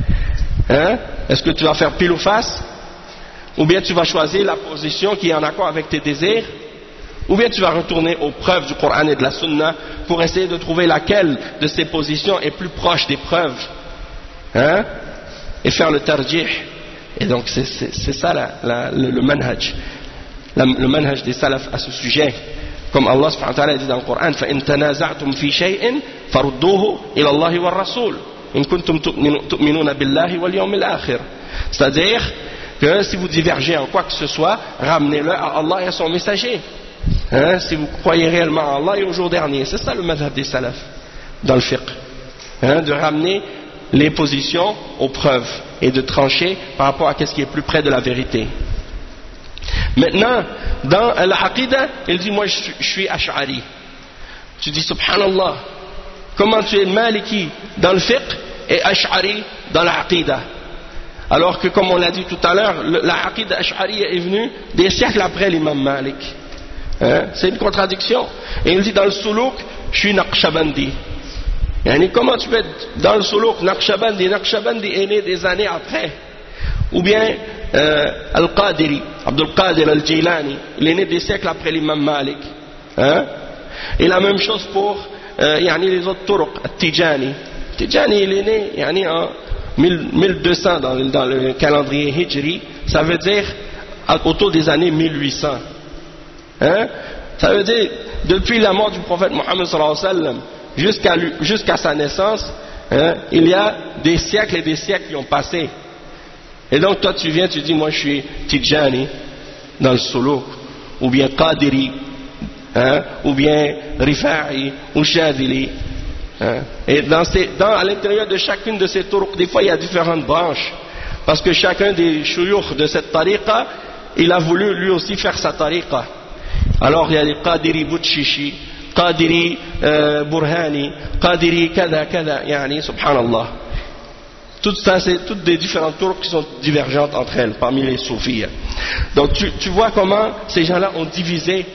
hein? Est-ce que tu vas faire pile ou face, ou bien tu vas choisir la position qui est en accord avec tes désirs, ou bien tu vas retourner aux preuves du Coran et de la Sunna pour essayer de trouver laquelle de ces positions est plus proche des preuves, hein? Et faire le tarjih. Et donc c'est ça la, la, le, le manhaj, la, le manhaj des salaf à ce sujet. Comme Allah subhanahu wa ta'ala dit dans le Coran, فَإِن تَنَازَعْتُمْ فِي شَيْءٍ فَرُدُّوهُ إِلَى اللَّهِ وَالرَّسُولِ إِن كُنتُمْ تُؤْمِنُونَ بِاللَّهِ وَالْيَوْمِ الْآخِرِ. C'est-à-dire que si vous divergez en quoi que ce soit, ramenez-le à Allah et à son messager, hein, si vous croyez réellement à Allah et au jour dernier. C'est ça le madhab des salaf dans le fiqh, hein, de ramener les positions aux preuves et de trancher par rapport à ce qui est plus près de la vérité. Maintenant, dans l'aqidah, il dit moi je suis, je suis ash'ari. Tu dis subhanallah, comment tu es maliki dans le fiqh et ash'ari dans l'aqidah, alors que comme on l'a dit tout à l'heure, l'aqidah ash'ari est venue des siècles après l'imam Malik, hein? C'est une contradiction. Et il dit dans le suluk je suis naqshbandi. Yani comment tu peux être dans le suluk Naqshbandi, Naqshbandi est né des années après, ou bien euh, Al-Qadiri, Abdul Qadir Al-Jilani, il est né des siècles après l'imam Malik, hein? Et la même chose pour euh, yani les autres turuq, Al-Tijani. Tijani il est né yani, en mille deux cents dans, dans le calendrier hijri, ça veut dire autour des années mille huit cents, hein? Ça veut dire depuis la mort du prophète Mohammed sallallahu alayhi wa sallam jusqu'à jusqu'à sa naissance, hein, il y a des siècles et des siècles qui ont passé. Et donc toi tu viens, tu dis moi je suis Tijani dans le suluk, ou bien Qadiri, hein, ou bien Rifa'i ou Shadili, hein. Et dans ces, dans, à l'intérieur de chacune de ces turuq, des fois il y a différentes branches, parce que chacun des shuyukh de cette tariqa, il a voulu lui aussi faire sa tariqa. Alors il y a les Qadiri Boutshishi, Qadiri euh, Burhani, Qadiri kada kada, yani subhanallah. Tout ça, c'est toutes des différentes tours qui sont divergentes entre elles parmi les soufis. Donc tu, tu vois comment ces gens-là ont divisé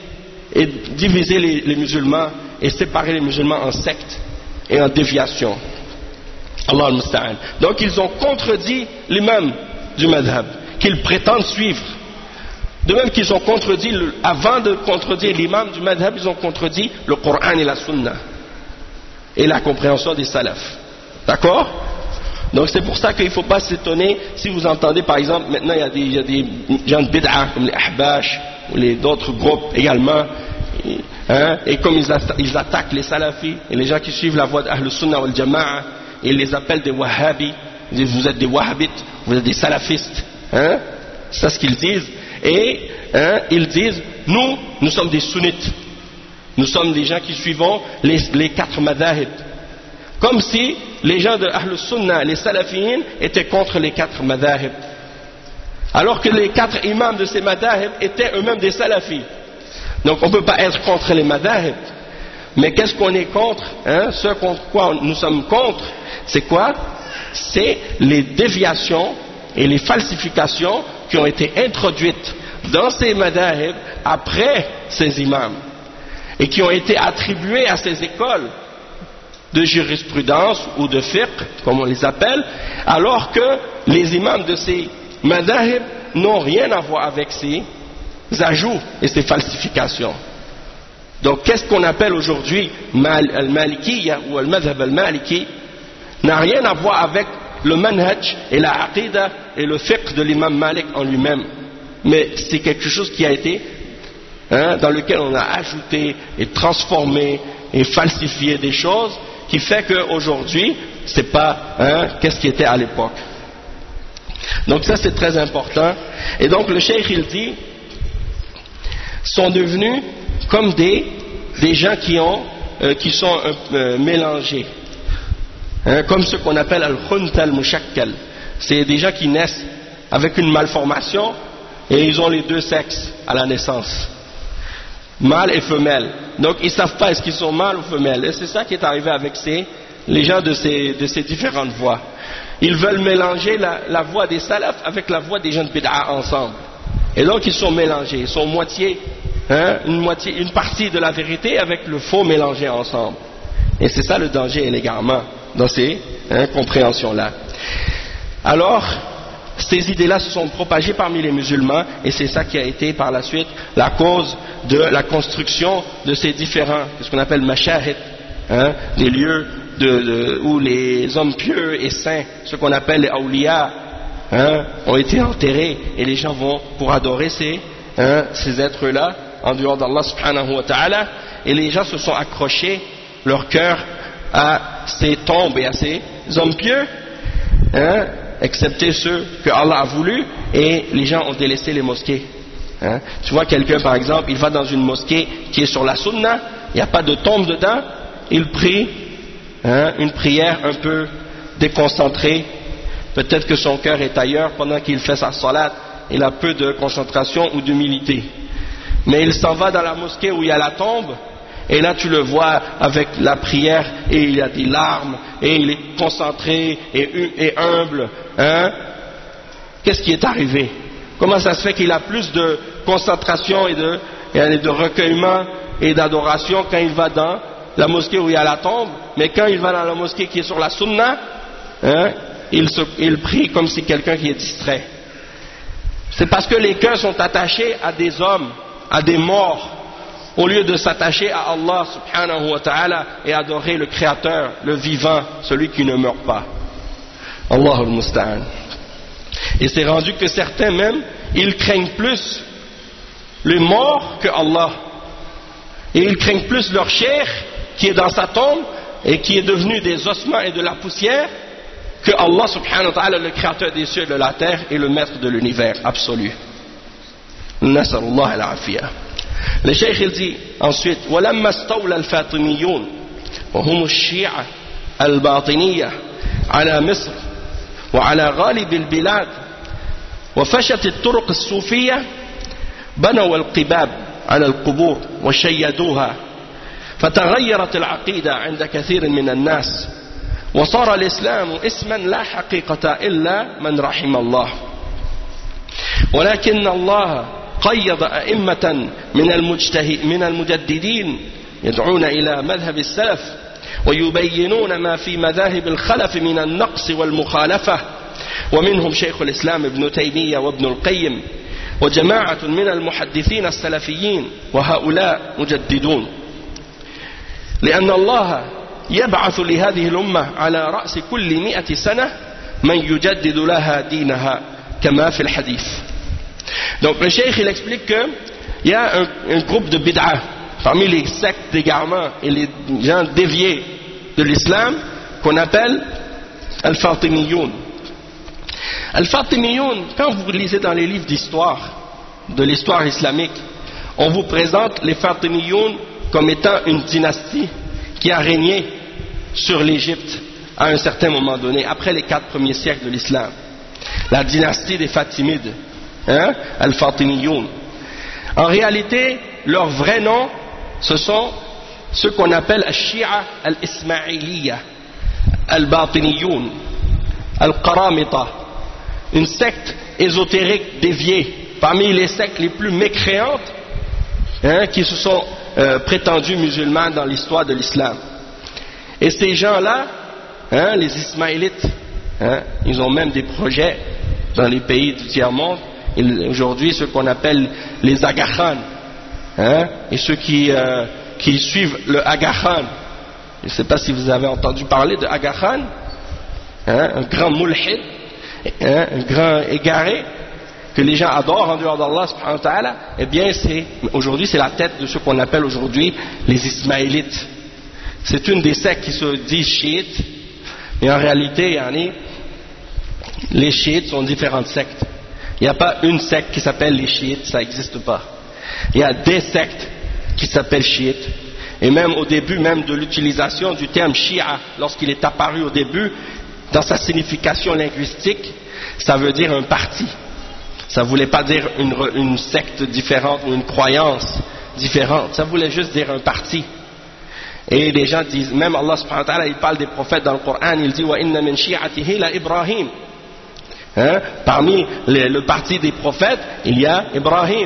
et diviser les, les musulmans et séparer les musulmans en sectes et en déviations. Allah al-Musta'an. Donc ils ont contredit l'imam du madhab qu'ils prétendent suivre. De même qu'ils ont contredit, le, avant de contredire l'imam du madhab, ils ont contredit le Coran et la Sunna et la compréhension des salafs. D'accord? Donc c'est pour ça qu'il ne faut pas s'étonner si vous entendez par exemple, maintenant il y a des, il y a des gens de bid'a comme les ahbash ou les d'autres groupes également, et, hein, et comme ils, atta ils attaquent les salafis et les gens qui suivent la voie d'Ahl Sunnah wal Jama'a, et ils les appellent des wahhabis, ils disent vous êtes des wahhabites, vous êtes des salafistes, hein, c'est ce qu'ils disent, et hein, ils disent nous, nous sommes des sunnites, nous sommes des gens qui suivons les, les quatre madhahib. Comme si les gens de Ahl Sunnah, les Salafiyin, étaient contre les quatre madhahib. Alors que les quatre imams de ces madhahib étaient eux-mêmes des Salafis. Donc on ne peut pas être contre les madhahib. Mais qu'est-ce qu'on est contre, hein? Ce contre quoi nous sommes contre, c'est quoi? C'est les déviations et les falsifications qui ont été introduites dans ces madhahib après ces imams. Et qui ont été attribuées à ces écoles de jurisprudence ou de fiqh, comme on les appelle, alors que les imams de ces madhahib n'ont rien à voir avec ces ajouts et ces falsifications. Donc qu'est-ce qu'on appelle aujourd'hui al-Malikiyya ou al-Madhab al-Maliki n'a rien à voir avec le manhaj et la aqida et le fiqh de l'imam Malik en lui-même, mais c'est quelque chose qui a été hein, dans lequel on a ajouté et transformé et falsifié des choses qui fait qu'aujourd'hui, c'est pas hein, qu'est-ce qui était à l'époque. Donc ça c'est très important. Et donc le cheikh il dit, sont devenus comme des, des gens qui, ont, euh, qui sont euh, mélangés. Hein, comme ce qu'on appelle al-khunt al-mushakkal. C'est des gens qui naissent avec une malformation et ils ont les deux sexes à la naissance. Mâle et femelle. Donc ils ne savent pas est-ce qu'ils sont mâles ou femelles. Et c'est ça qui est arrivé avec ces, les gens de ces, de ces différentes voies. Ils veulent mélanger la, la voix des salafs avec la voix des gens de bid'a ensemble. Et donc ils sont mélangés. Ils sont moitié, hein, une, moitié, une partie de la vérité avec le faux mélangé ensemble. Et c'est ça le danger et l'égarement dans ces hein, compréhensions-là. Alors, ces idées-là se sont propagées parmi les musulmans et c'est ça qui a été par la suite la cause de la construction de ces différents, ce qu'on appelle mashahid, hein, des lieux de, de, où les hommes pieux et saints, ce qu'on appelle les awliya, hein, ont été enterrés et les gens vont pour adorer ces, hein, ces êtres-là en dehors d'Allah subhanahu wa ta'ala, et les gens se sont accrochés leur cœur à ces tombes et à ces hommes pieux, hein, excepté ceux que Allah a voulu, et les gens ont délaissé les mosquées. Hein. Tu vois quelqu'un par exemple, il va dans une mosquée qui est sur la sunna, il n'y a pas de tombe dedans, il prie hein, une prière un peu déconcentrée, peut-être que son cœur est ailleurs pendant qu'il fait sa salat, il a peu de concentration ou d'humilité. Mais il s'en va dans la mosquée où il y a la tombe, et là tu le vois avec la prière, et il y a des larmes, et il est concentré et, et humble. Hein? Qu'est-ce qui est arrivé? Comment ça se fait qu'il a plus de concentration et de, et de recueillement et d'adoration quand il va dans la mosquée où il y a la tombe, mais quand il va dans la mosquée qui est sur la sunna, hein, il, se, il prie comme si quelqu'un qui est distrait. C'est parce que les cœurs sont attachés à des hommes, à des morts, au lieu de s'attacher à Allah subhanahu wa ta'ala et adorer le Créateur, le vivant, celui qui ne meurt pas. Allah al-Musta'an. Et c'est rendu que certains même, ils craignent plus les morts que Allah. Et ils craignent plus leur chair qui est dans sa tombe et qui est devenu des ossements et de la poussière que Allah subhanahu wa ta'ala, le Créateur des cieux et de la terre et le maître de l'univers absolu. Nas'alullah al-afiyah. Le cheikh il dit ensuite ولما استولى الفاطميون وهم الشيعة الباطنية على مصر وعلى غالب البلاد وفشت الطرق الصوفية بنوا القباب على القبور وشيدوها فتغيرت العقيدة عند كثير من الناس وصار الإسلام اسما لا حقيقة إلا من رحم الله ولكن الله قيض أئمة من المجتهد من المجددين يدعون إلى مذهب السلف ويبينون ما في مذاهب الخلف من النقص والمخالفة ومنهم شيخ الإسلام ابن تيمية وابن القيم وجماعة من المحدثين السلفيين وهؤلاء مجددون لأن الله يبعث لهذه الأمة على رأس كل مئة سنة من يجدد لها دينها كما في الحديث. Donc le cheikh il explique qu'il y a un, un groupe de bid'ah parmi les sectes d'égarement et les gens déviés de l'islam qu'on appelle Al-Fatimiyoun. Al-Fatimiyoun, quand vous lisez dans les livres d'histoire, de l'histoire islamique, on vous présente les Fatimiyoun comme étant une dynastie qui a régné sur l'Égypte à un certain moment donné, après les quatre premiers siècles de l'islam. La dynastie des Fatimides, hein, Al-Fatimiyoun. En réalité, leur vrai nom, ce sont ceux qu'on appelle Al-Shia Al-Ismailiya, Al-Batiniyoun, Al-Qaramita, une secte ésotérique déviée, parmi les sectes les plus mécréantes, hein, qui se sont euh, prétendues musulmanes dans l'histoire de l'islam. Et ces gens-là, hein, les Ismaélites, hein, ils ont même des projets dans les pays du tiers-monde. Aujourd'hui, ceux qu'on appelle les Aga Khan, hein, et ceux qui, euh, qui suivent le Aga Khan. Je ne sais pas si vous avez entendu parler de Aga Khan, hein, un grand mulhid, hein, un grand égaré, que les gens adorent en dehors d'Allah subhanahu wa ta'ala. Eh bien, c'est, aujourd'hui, c'est la tête de ceux qu'on appelle aujourd'hui les Ismaélites. C'est une des sectes qui se disent chiites, mais en réalité, yani, les chiites sont différentes sectes. Il n'y a pas une secte qui s'appelle les chiites, ça n'existe pas. Il y a des sectes qui s'appellent chiites. Et même au début même de l'utilisation du terme shia, lorsqu'il est apparu au début, dans sa signification linguistique, ça veut dire un parti. Ça ne voulait pas dire une, une secte différente ou une croyance différente. Ça voulait juste dire un parti. Et les gens disent, même Allah subhanahu wa ta'ala, il parle des prophètes dans le Coran, il dit wa inna min shi'atihi la Ibrahim. Hein? Parmi le, le parti des prophètes, il y a Ibrahim.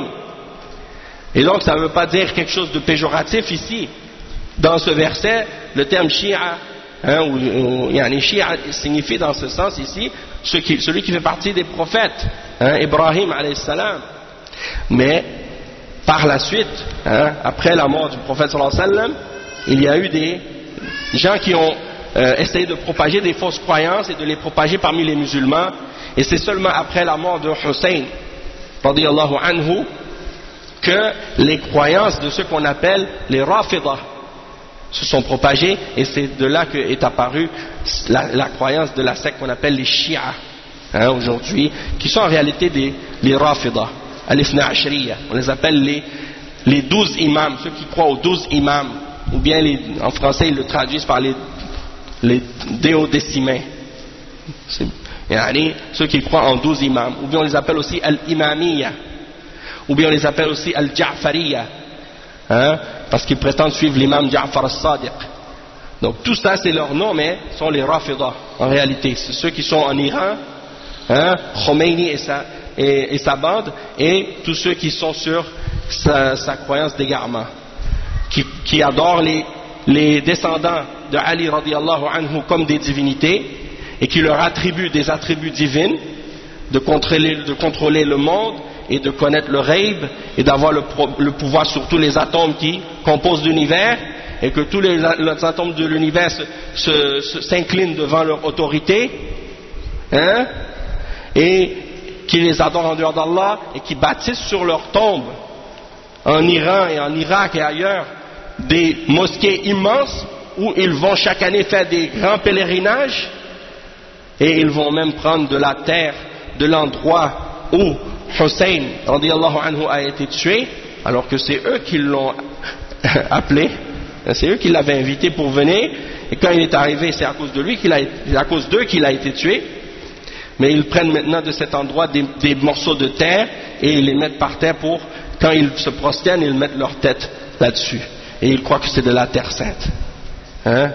Et donc ça ne veut pas dire quelque chose de péjoratif ici. Dans ce verset, le terme Shia, hein, ou, ou yani Shia signifie dans ce sens ici ce qui, celui qui fait partie des prophètes, hein, Ibrahim alayhi salam. Mais par la suite, hein, après la mort du prophète sallallahu alayhi wa sallam, il y a eu des gens qui ont euh, essayé de propager des fausses croyances et de les propager parmi les musulmans. Et c'est seulement après la mort de Hussein, radiyallahu anhu, que les croyances de ceux qu'on appelle les Rafidah se sont propagées, et c'est de là qu'est apparue la, la croyance de la secte qu'on appelle les Shia, hein, aujourd'hui, qui sont en réalité des, les Rafidah, al-Ithna Ashriya. On les appelle les, les douze imams, ceux qui croient aux douze imams, ou bien les, en français ils le traduisent par les, les déodécimains. C'est Yani, ceux qui croient en douze imams, ou bien on les appelle aussi Al-Imamiyya, ou bien on les appelle aussi Al-Ja'fariyya, hein, parce qu'ils prétendent suivre l'imam Ja'far al-Sadiq. Donc tout ça c'est leur nom, mais sont les Rafidah en réalité. C'est ceux qui sont en Iran, hein, Khomeini et sa, et, et sa bande, et tous ceux qui sont sur sa, sa croyance d'égarement, qui, qui adorent les, les descendants de Ali radiyallahu anhu comme des divinités, et qui leur attribue des attributs divins, de contrôler, de contrôler le monde et de connaître le ghaib et d'avoir le, le pouvoir sur tous les atomes qui composent l'univers, et que tous les, les atomes de l'univers s'inclinent devant leur autorité, hein, et qui les adorent en dehors d'Allah et qui bâtissent sur leur tombe en Iran et en Irak et ailleurs des mosquées immenses où ils vont chaque année faire des grands pèlerinages. Et ils vont même prendre de la terre de l'endroit où Hussein radiyallahu anhu a été tué, alors que c'est eux qui l'ont appelé, c'est eux qui l'avaient invité pour venir, et quand il est arrivé, c'est à cause de lui qu'il a, c'est à cause d'eux qu'il a été tué. Mais ils prennent maintenant de cet endroit des, des morceaux de terre et ils les mettent par terre pour, quand ils se prosternent, ils mettent leur tête là-dessus. Et ils croient que c'est de la terre sainte. Hein?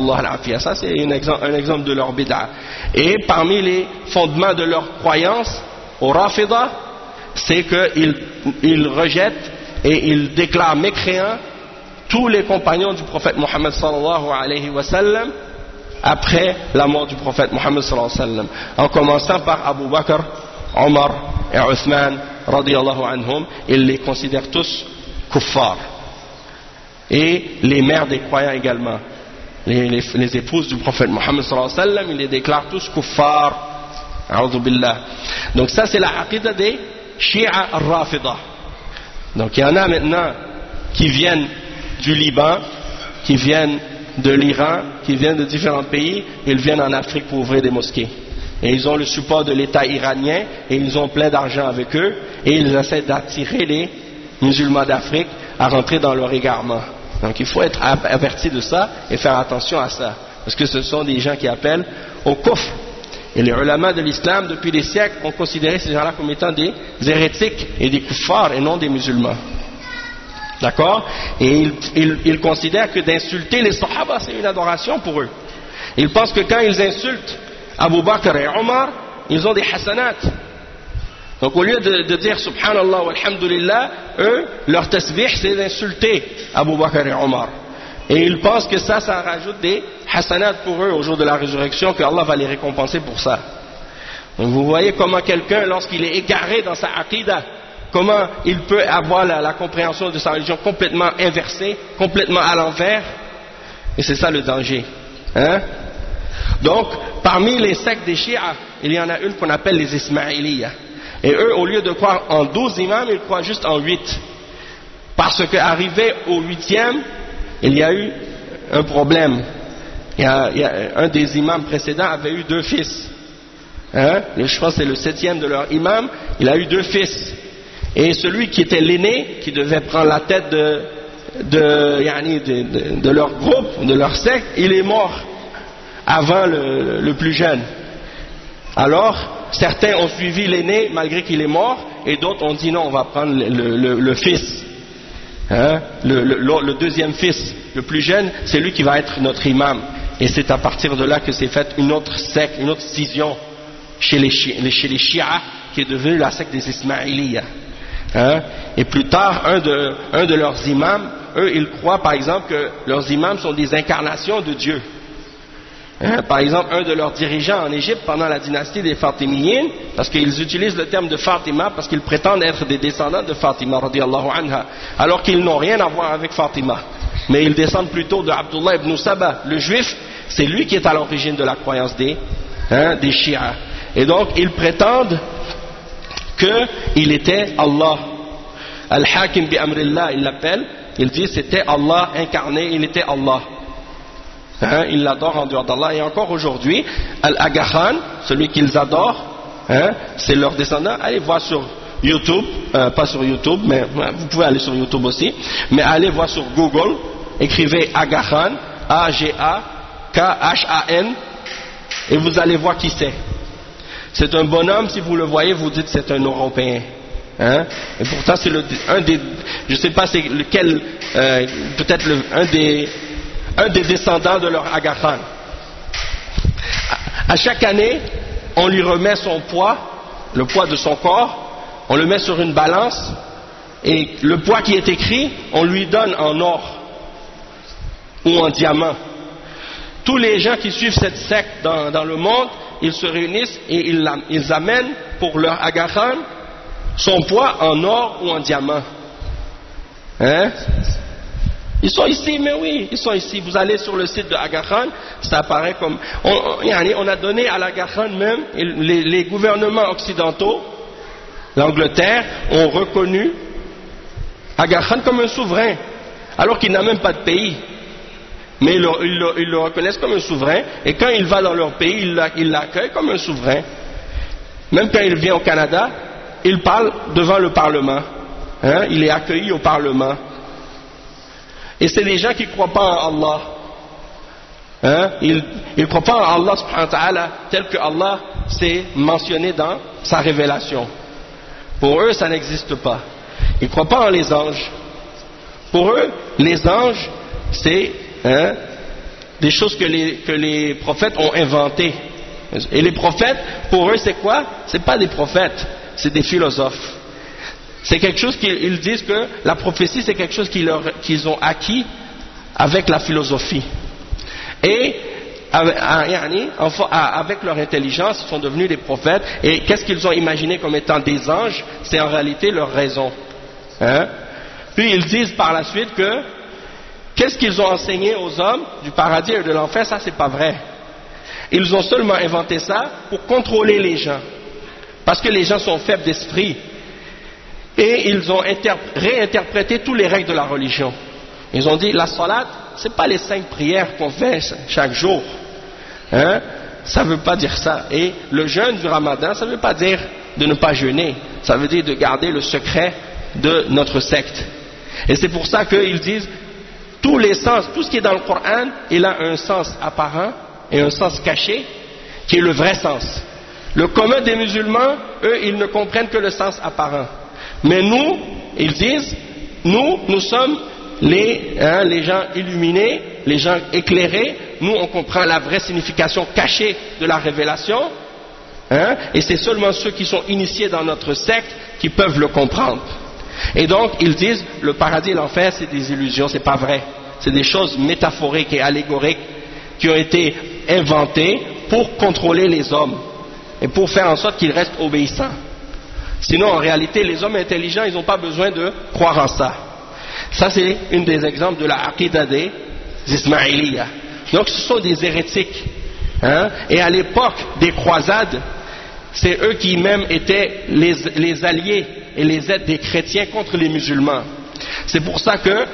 Ça c'est un exemple, un exemple de leur bid'a. Et parmi les fondements de leur croyance au Rafidah, c'est qu'il il rejette et il déclare mécréants tous les compagnons du prophète Mohammed sallallahu alayhi wa sallam après la mort du prophète Mohammed sallallahu alayhi wa sallam, en commençant par Abu Bakr, Omar et Uthman radiyallahu anhum. Il les considère tous kuffar, et les mères des croyants également, les, les, les épouses du prophète Mohammed sallallahu alayhi wa sallam, il les déclare tous kuffar. A'udhu billah. Donc ça c'est la aqida des Shia al-Rafida. Donc il y en a maintenant qui viennent du Liban, qui viennent de l'Iran, qui viennent de différents pays, ils viennent en Afrique pour ouvrir des mosquées. Et ils ont le support de l'État iranien, et ils ont plein d'argent avec eux, et ils essaient d'attirer les musulmans d'Afrique à rentrer dans leur égarement. Donc il faut être averti de ça et faire attention à ça, parce que ce sont des gens qui appellent au kufr. Et les ulama de l'islam depuis des siècles ont considéré ces gens-là comme étant des hérétiques et des kuffars et non des musulmans. D'accord? Et ils, ils, ils considèrent que d'insulter les sahaba c'est une adoration pour eux. Ils pensent que quand ils insultent Abu Bakr et Omar, ils ont des hasanat. Donc au lieu de, de dire subhanallah walhamdulillah, eux, leur tasbih c'est d'insulter Abu Bakr et Omar. Et ils pensent que ça, ça rajoute des hasanat pour eux au jour de la résurrection, que Allah va les récompenser pour ça. Donc vous voyez comment quelqu'un, lorsqu'il est égaré dans sa aqidah, comment il peut avoir la, la compréhension de sa religion complètement inversée, complètement à l'envers. Et c'est ça le danger. Hein? Donc, parmi les sectes des Shia, il y en a une qu'on appelle les Ismaïliya. Et eux, au lieu de croire en douze imams, ils croient juste en huit. Parce qu'arrivé au huitième, il y a eu un problème. Il y a, il y a, un des imams précédents avait eu deux fils. Hein? Je pense que c'est le septième de leur imam, il a eu deux fils. Et celui qui était l'aîné, qui devait prendre la tête de, de, yani de, de, de leur groupe, de leur secte, il est mort avant le, le plus jeune. Alors, certains ont suivi l'aîné malgré qu'il est mort, et d'autres ont dit non, on va prendre le, le, le, le fils. Hein? Le, le, le deuxième fils, le plus jeune, c'est lui qui va être notre imam. Et c'est à partir de là que s'est faite une autre secte, une autre scission chez les, chez les Shia, qui est devenue la secte des Ismaïliya. Hein? Et plus tard, un de, un de leurs imams, eux, ils croient par exemple que leurs imams sont des incarnations de Dieu. Hein? Par exemple, un de leurs dirigeants en Égypte pendant la dynastie des Fatimiyin, parce qu'ils utilisent le terme de Fatima parce qu'ils prétendent être des descendants de Fatima radiyallahu anha, alors qu'ils n'ont rien à voir avec Fatima, mais ils descendent plutôt de Abdullah ibn Saba, le juif. C'est lui qui est à l'origine de la croyance des, hein, des Shia. Et donc ils prétendent qu'il était Allah. Al-Hakim bi Amrillah, il l'appelle, il dit c'était Allah incarné, il était Allah. Hein, ils l'adorent en dehors d'Allah. Et encore aujourd'hui, Al-Aga Khan, celui qu'ils adorent, hein, c'est leur descendant. Allez voir sur YouTube, euh, pas sur YouTube, mais vous pouvez aller sur YouTube aussi, mais allez voir sur Google, écrivez Aga Khan, A G A K H A N, et vous allez voir qui c'est. C'est un bonhomme, si vous le voyez, vous dites c'est un Européen. Hein? Et pourtant c'est le, un des, je ne sais pas c'est lequel, euh, peut-être le, un des, un des descendants de leur Aga Khan. À, à chaque année, on lui remet son poids, le poids de son corps, on le met sur une balance, et le poids qui est écrit, on lui donne en or ou en diamant. Tous les gens qui suivent cette secte dans, dans le monde, ils se réunissent et ils, ils amènent pour leur Aga Khan son poids en or ou en diamant. Hein? Ils sont ici, mais oui, ils sont ici. Vous allez sur le site de Aga Khan, ça apparaît comme... On, on a donné à l'Aga Khan même, les, les gouvernements occidentaux, l'Angleterre, ont reconnu Aga Khan comme un souverain, alors qu'il n'a même pas de pays. Mais ils le, ils, le, ils le reconnaissent comme un souverain, et quand il va dans leur pays, ils l'accueillent comme un souverain. Même quand il vient au Canada, il parle devant le Parlement. Hein, il est accueilli au Parlement. Et c'est des gens qui ne croient pas en Allah. Hein, ils ne croient pas en Allah subhanahu wa ta'ala tel que Allah s'est mentionné dans sa révélation. Pour eux, ça n'existe pas. Ils ne croient pas en les anges. Pour eux, les anges, c'est hein, des choses que les, que les prophètes ont inventées. Et les prophètes, pour eux, c'est quoi? Ce n'est pas des prophètes, c'est des philosophes. C'est quelque chose qu'ils disent que la prophétie, c'est quelque chose qu'ils, leur, qu'ils ont acquis avec la philosophie. Et avec leur intelligence, ils sont devenus des prophètes. Et qu'est-ce qu'ils ont imaginé comme étant des anges? C'est en réalité leur raison. Hein? Puis ils disent par la suite que qu'est-ce qu'ils ont enseigné aux hommes du paradis et de l'enfer? Ça, c'est pas vrai. Ils ont seulement inventé ça pour contrôler les gens. Parce que les gens sont faibles d'esprit. Et ils ont réinterprété toutes les règles de la religion. Ils ont dit, la salat, c'est pas les cinq prières qu'on fait chaque jour. Hein? Ça ne veut pas dire ça. Et le jeûne du ramadan, ça ne veut pas dire de ne pas jeûner. Ça veut dire de garder le secret de notre secte. Et c'est pour ça qu'ils disent, tous les sens, tout ce qui est dans le Coran, il a un sens apparent et un sens caché, qui est le vrai sens. Le commun des musulmans, eux, ils ne comprennent que le sens apparent. Mais nous, ils disent, nous, nous sommes les, hein, les gens illuminés, les gens éclairés. Nous, on comprend la vraie signification cachée de la révélation. Hein, et c'est seulement ceux qui sont initiés dans notre secte qui peuvent le comprendre. Et donc, ils disent, le paradis et l'enfer, c'est des illusions, c'est pas vrai. C'est des choses métaphoriques et allégoriques qui ont été inventées pour contrôler les hommes et pour faire en sorte qu'ils restent obéissants. Sinon, en réalité, les hommes intelligents, ils n'ont pas besoin de croire en ça. Ça, c'est un des exemples de la Aqidah des Ismaïliya. Donc, ce sont des hérétiques. Hein? Et à l'époque des croisades, c'est eux qui même étaient les, les alliés et les aides des chrétiens contre les musulmans. C'est pour ça que,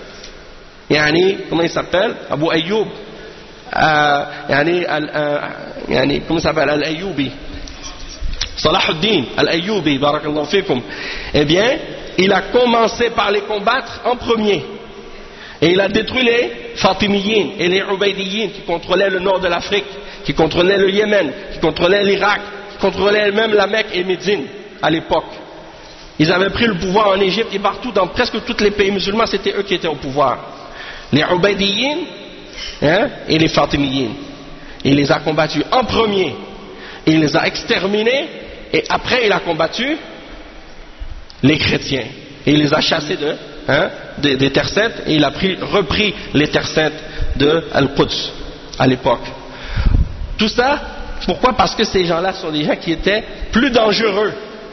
yani, comment il s'appelle, Abu Ayyub, euh, yani, euh, yani, comment il s'appelle, Al-Ayyubi, Salahuddin Al-Ayyubi, barakallahu fikum, eh bien, il a commencé par les combattre en premier. Et il a détruit les Fatimiyin et les Ubaydiyin qui contrôlaient le nord de l'Afrique, qui contrôlaient le Yémen, qui contrôlaient l'Irak, qui contrôlaient même la Mecque et Médine à l'époque. Ils avaient pris le pouvoir en Égypte et partout, dans presque tous les pays musulmans, c'était eux qui étaient au pouvoir. Les Ubaydiyin hein, et les Fatimiyin. Il les a combattus en premier. Il les a exterminés et après il a combattu les chrétiens. Et il les a chassés de, hein, des, des terres saintes et il a pris, repris les terres saintes de Al-Quds à l'époque. Tout ça, pourquoi? Parce que ces gens-là sont des gens qui étaient plus dangereux,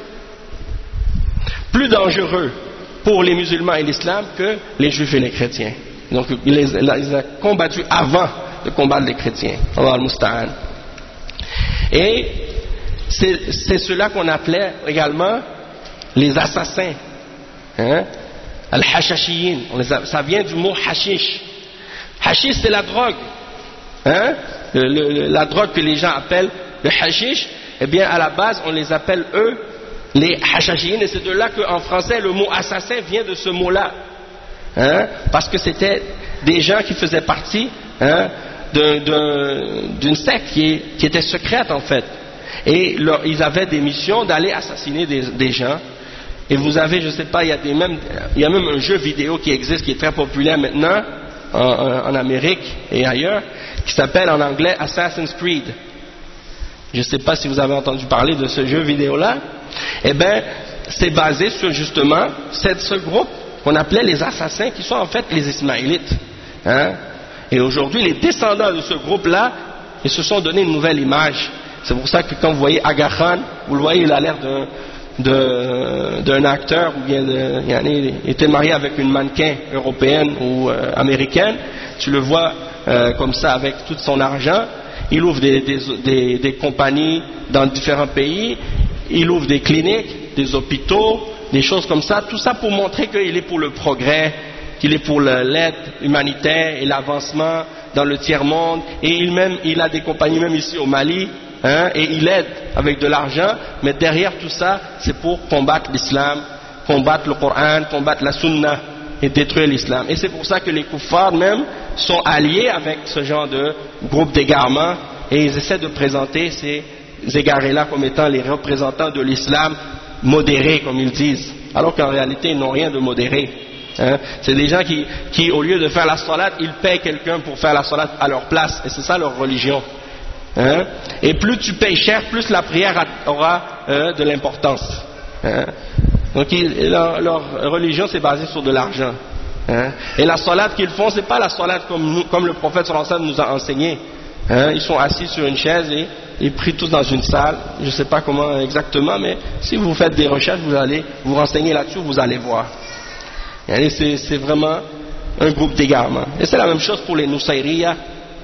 plus dangereux pour les musulmans et l'islam que les juifs et les chrétiens. Donc il les, il les a combattus avant de combattre les chrétiens. Allah al-Musta'an. Et c'est, c'est cela qu'on appelait également les assassins. Hein? Al-Hashashiyin. Ça vient du mot hashish. Hashish, c'est la drogue. Hein? Le, le, la drogue que les gens appellent le hashish, eh bien à la base on les appelle eux les hashashiyin, et c'est de là qu'en français le mot assassin vient de ce mot-là. Hein? Parce que c'était des gens qui faisaient partie hein, d'un, d'un, d'une secte qui, qui était secrète en fait. Et leur, ils avaient des missions d'aller assassiner des, des gens. Et vous avez, je ne sais pas, il y a des mêmes, il y a même un jeu vidéo qui existe, qui est très populaire maintenant en, en, en Amérique et ailleurs, qui s'appelle en anglais Assassin's Creed. Je ne sais pas si vous avez entendu parler de ce jeu vidéo-là. Eh bien, c'est basé sur justement cette, ce groupe qu'on appelait les assassins, qui sont en fait les Ismaélites. Hein? Et aujourd'hui, les descendants de ce groupe-là, ils se sont donné une nouvelle image. C'est pour ça que quand vous voyez Aga Khan, vous le voyez, il a l'air d'un de, d'un acteur, ou bien de, il était marié avec une mannequin européenne ou euh, américaine. Tu le vois euh, comme ça avec tout son argent. Il ouvre des, des, des, des compagnies dans différents pays, il ouvre des cliniques, des hôpitaux, des choses comme ça, tout ça pour montrer qu'il est pour le progrès, qu'il est pour l'aide humanitaire et l'avancement dans le tiers-monde, et il, même, il a des compagnies même ici au Mali, hein, et il aide avec de l'argent, mais derrière tout ça, c'est pour combattre l'islam, combattre le Coran, combattre la Sunna, et détruire l'islam. Et c'est pour ça que les kuffars même sont alliés avec ce genre de groupe d'égarement, et ils essaient de présenter ces égarés-là comme étant les représentants de l'islam modéré, comme ils disent, alors qu'en réalité ils n'ont rien de modéré. Hein? C'est des gens qui, qui, au lieu de faire la salat, ils payent quelqu'un pour faire la salat à leur place, et c'est ça leur religion. Hein? Et plus tu payes cher, plus la prière aura euh, de l'importance. Hein? Donc ils, leur, leur religion c'est basé sur de l'argent. Hein? Et la salat qu'ils font, c'est pas la salat comme, nous, comme le prophète sallallahu alayhi wa sallam nous a enseigné. Hein? Ils sont assis sur une chaise et ils prient tous dans une salle. Je ne sais pas comment exactement, mais si vous faites des recherches, vous allez vous renseigner là-dessus, vous allez voir. C'est, c'est vraiment un groupe d'égarement. Et c'est la même chose pour les Nusayriya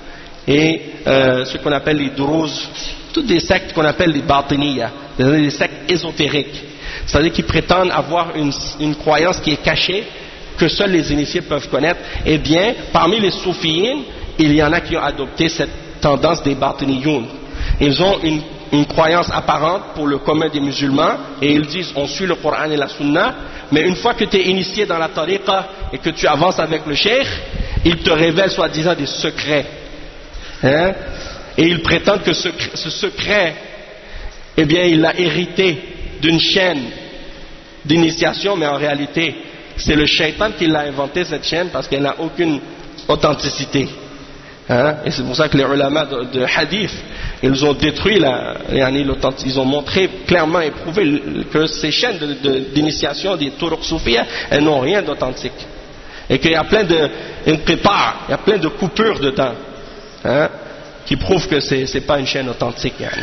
et euh, ce qu'on appelle les Druze, toutes des sectes qu'on appelle les Batiniya, des sectes ésotériques. C'est-à-dire qu'ils prétendent avoir une, une croyance qui est cachée, que seuls les initiés peuvent connaître. Eh bien, parmi les Soufiyines, il y en a qui ont adopté cette tendance des Batiniyoun. Ils ont une, une croyance apparente pour le commun des musulmans et ils disent on suit le Coran et la Sunna, mais une fois que tu es initié dans la tariqa et que tu avances avec le cheikh, il te révèle soi-disant des secrets. Hein? Et ils prétendent que ce, ce secret, eh bien, il l'a hérité d'une chaîne d'initiation, mais en réalité, c'est le shaitan qui l'a inventé cette chaîne parce qu'elle n'a aucune authenticité. Hein? Et c'est pour ça que les ulama de, de hadith, ils ont détruit la, ils ont montré clairement et prouvé que ces chaînes de, de, d'initiation des turuq soufiyya, elles n'ont rien d'authentique. Et qu'il y a plein de, une prépare, il y a plein de coupures dedans, hein, qui prouvent que c'est, c'est pas une chaîne authentique. Hein.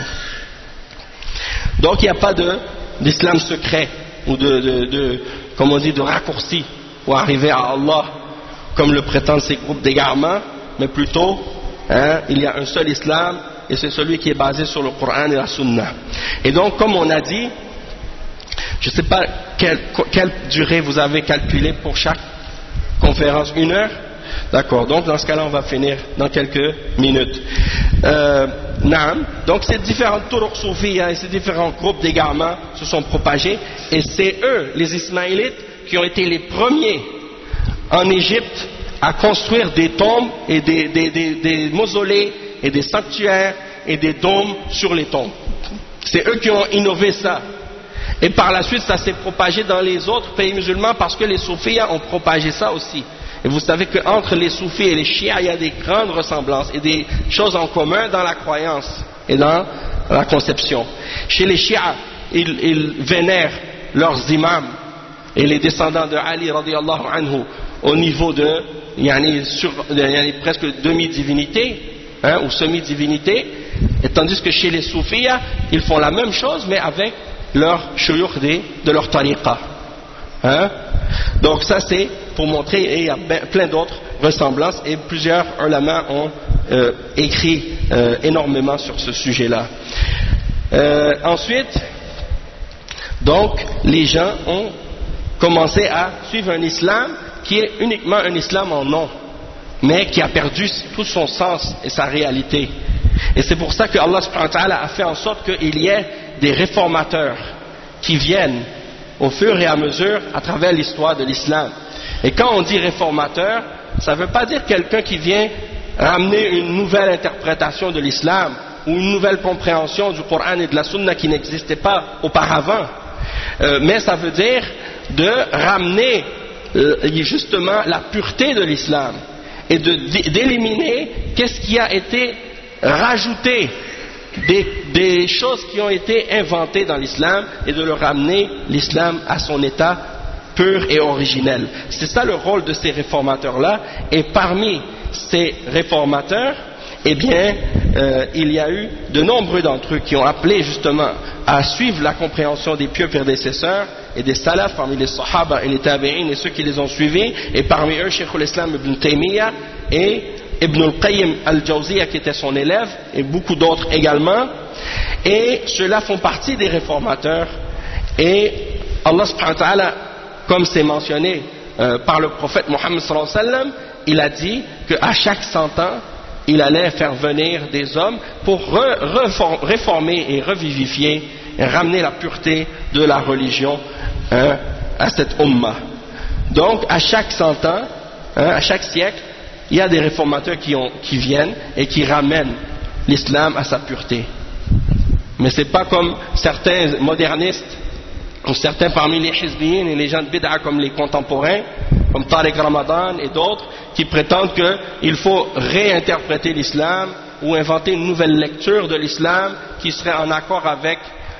Donc il n'y a pas de, d'islam secret, ou de, de, de, comme on dit, de raccourci pour arriver à Allah, comme le prétendent ces groupes d'égarement, mais plutôt, hein, il y a un seul islam, et c'est celui qui est basé sur le Coran et la Sunna. Et donc, comme on a dit, je ne sais pas quelle, quelle durée vous avez calculé pour chaque conférence, une heure? D'accord, donc dans ce cas-là, on va finir dans quelques minutes. Euh, naam, donc ces différentes turuq soufiyya et ces différents groupes d'égarement se sont propagés, et c'est eux, les Ismaélites, qui ont été les premiers en Égypte à construire des tombes et des, des, des, des mausolées et des sanctuaires et des dômes sur les tombes. C'est eux qui ont innové ça. Et par la suite, ça s'est propagé dans les autres pays musulmans parce que les soufis ont propagé ça aussi. Et vous savez qu'entre les soufis et les chiites, il y a des grandes ressemblances et des choses en commun dans la croyance et dans la conception. Chez les chiites, ils, ils vénèrent leurs imams et les descendants de Ali radiyallahu anhu au niveau de, yani, sur, yani, presque demi-divinité, hein, ou semi-divinité, et tandis que chez les soufis, ils font la même chose mais avec leur shuyukh de leur tariqa. Hein? Donc ça c'est pour montrer, et il y a plein d'autres ressemblances, et plusieurs ulama ont euh, écrit euh, énormément sur ce sujet-là. Euh, ensuite, donc, les gens ont commencé à suivre un islam qui est uniquement un islam en nom, mais qui a perdu tout son sens et sa réalité. Et c'est pour ça que Allah subhanahu wa ta'ala a fait en sorte qu'il y ait des réformateurs qui viennent au fur et à mesure à travers l'histoire de l'islam. Et quand on dit réformateur, ça ne veut pas dire quelqu'un qui vient ramener une nouvelle interprétation de l'islam ou une nouvelle compréhension du Coran et de la Sunna qui n'existait pas auparavant, euh, mais ça veut dire de ramener euh, justement la pureté de l'islam et de, d'éliminer qu'est-ce qui a été rajouté, des, des choses qui ont été inventées dans l'islam, et de le ramener l'islam à son état pur et originel. C'est ça le rôle de ces réformateurs-là. Et parmi ces réformateurs, eh bien, euh, il y a eu de nombreux d'entre eux qui ont appelé justement à suivre la compréhension des pieux prédécesseurs et des salafs, parmi les sahaba et les tabi'in et ceux qui les ont suivis, et parmi eux Cheikh al-Islam Ibn Taymiyyah et Ibn al-Qayyim al-Jawziyya qui était son élève, et beaucoup d'autres également. Et ceux-là font partie des réformateurs. Et Allah subhanahu wa ta'ala, comme c'est mentionné euh, par le prophète Mohammed sallallahu alayhi wa sallam, il a dit qu'à chaque cent ans, il allait faire venir des hommes pour re, réformer et revivifier et ramener la pureté de la religion hein, à cette ummah. Donc à chaque cent ans, hein, à chaque siècle, il y a des réformateurs qui, ont, qui viennent et qui ramènent l'islam à sa pureté. Mais c'est pas comme certains modernistes ou certains parmi les hizbiyin et les gens de bid'a comme les contemporains, comme Tariq Ramadan et d'autres, qui prétendent qu'il faut réinterpréter l'islam ou inventer une nouvelle lecture de l'islam qui serait en accord avec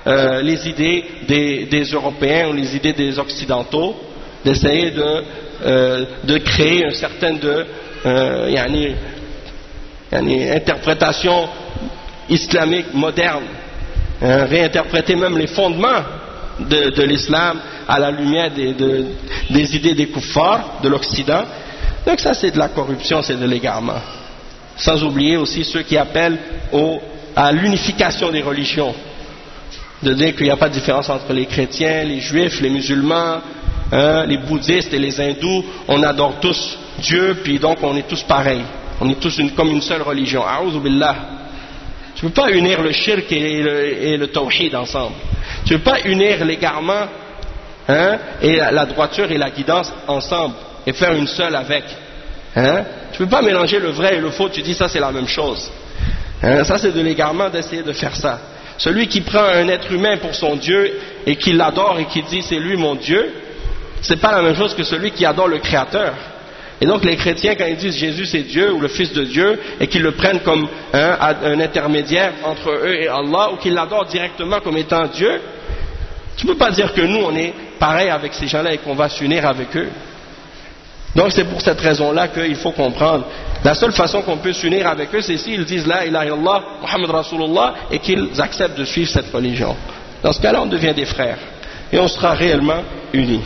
euh, les idées des, des Européens ou les idées des Occidentaux, d'essayer de, euh, de créer une certaine de, euh, yani, yani, interprétation islamique moderne, hein, réinterpréter même les fondements de, de l'islam à la lumière des, de, des idées des kuffars de l'Occident. Donc ça c'est de la corruption, c'est de l'égarement. Sans oublier aussi ceux qui appellent au, à l'unification des religions, de dire qu'il n'y a pas de différence entre les chrétiens, les juifs, les musulmans, hein, les bouddhistes et les hindous, on adore tous Dieu, puis donc on est tous pareils, on est tous une, comme une seule religion. A'oudhu billah. Tu ne peux pas unir le shirk et le, et le tawhid ensemble. Tu ne peux pas unir l'égarement, hein, et la, la droiture et la guidance ensemble et faire une seule avec. Hein? Tu ne peux pas mélanger le vrai et le faux, tu dis ça c'est la même chose. Hein? Ça c'est de l'égarement d'essayer de faire ça. Celui qui prend un être humain pour son Dieu et qui l'adore et qui dit c'est lui mon Dieu, c'est pas la même chose que celui qui adore le Créateur. Et donc les chrétiens quand ils disent Jésus c'est Dieu ou le Fils de Dieu et qu'ils le prennent comme hein, un intermédiaire entre eux et Allah ou qu'ils l'adorent directement comme étant Dieu, tu ne peux pas dire que nous on est pareil avec ces gens-là et qu'on va s'unir avec eux. Donc c'est pour cette raison-là qu'il faut comprendre. La seule façon qu'on peut s'unir avec eux, c'est s'ils disent La ilaha illallah, Muhammad Rasulullah, et qu'ils acceptent de suivre cette religion. Dans ce cas-là, on devient des frères. Et on sera réellement unis.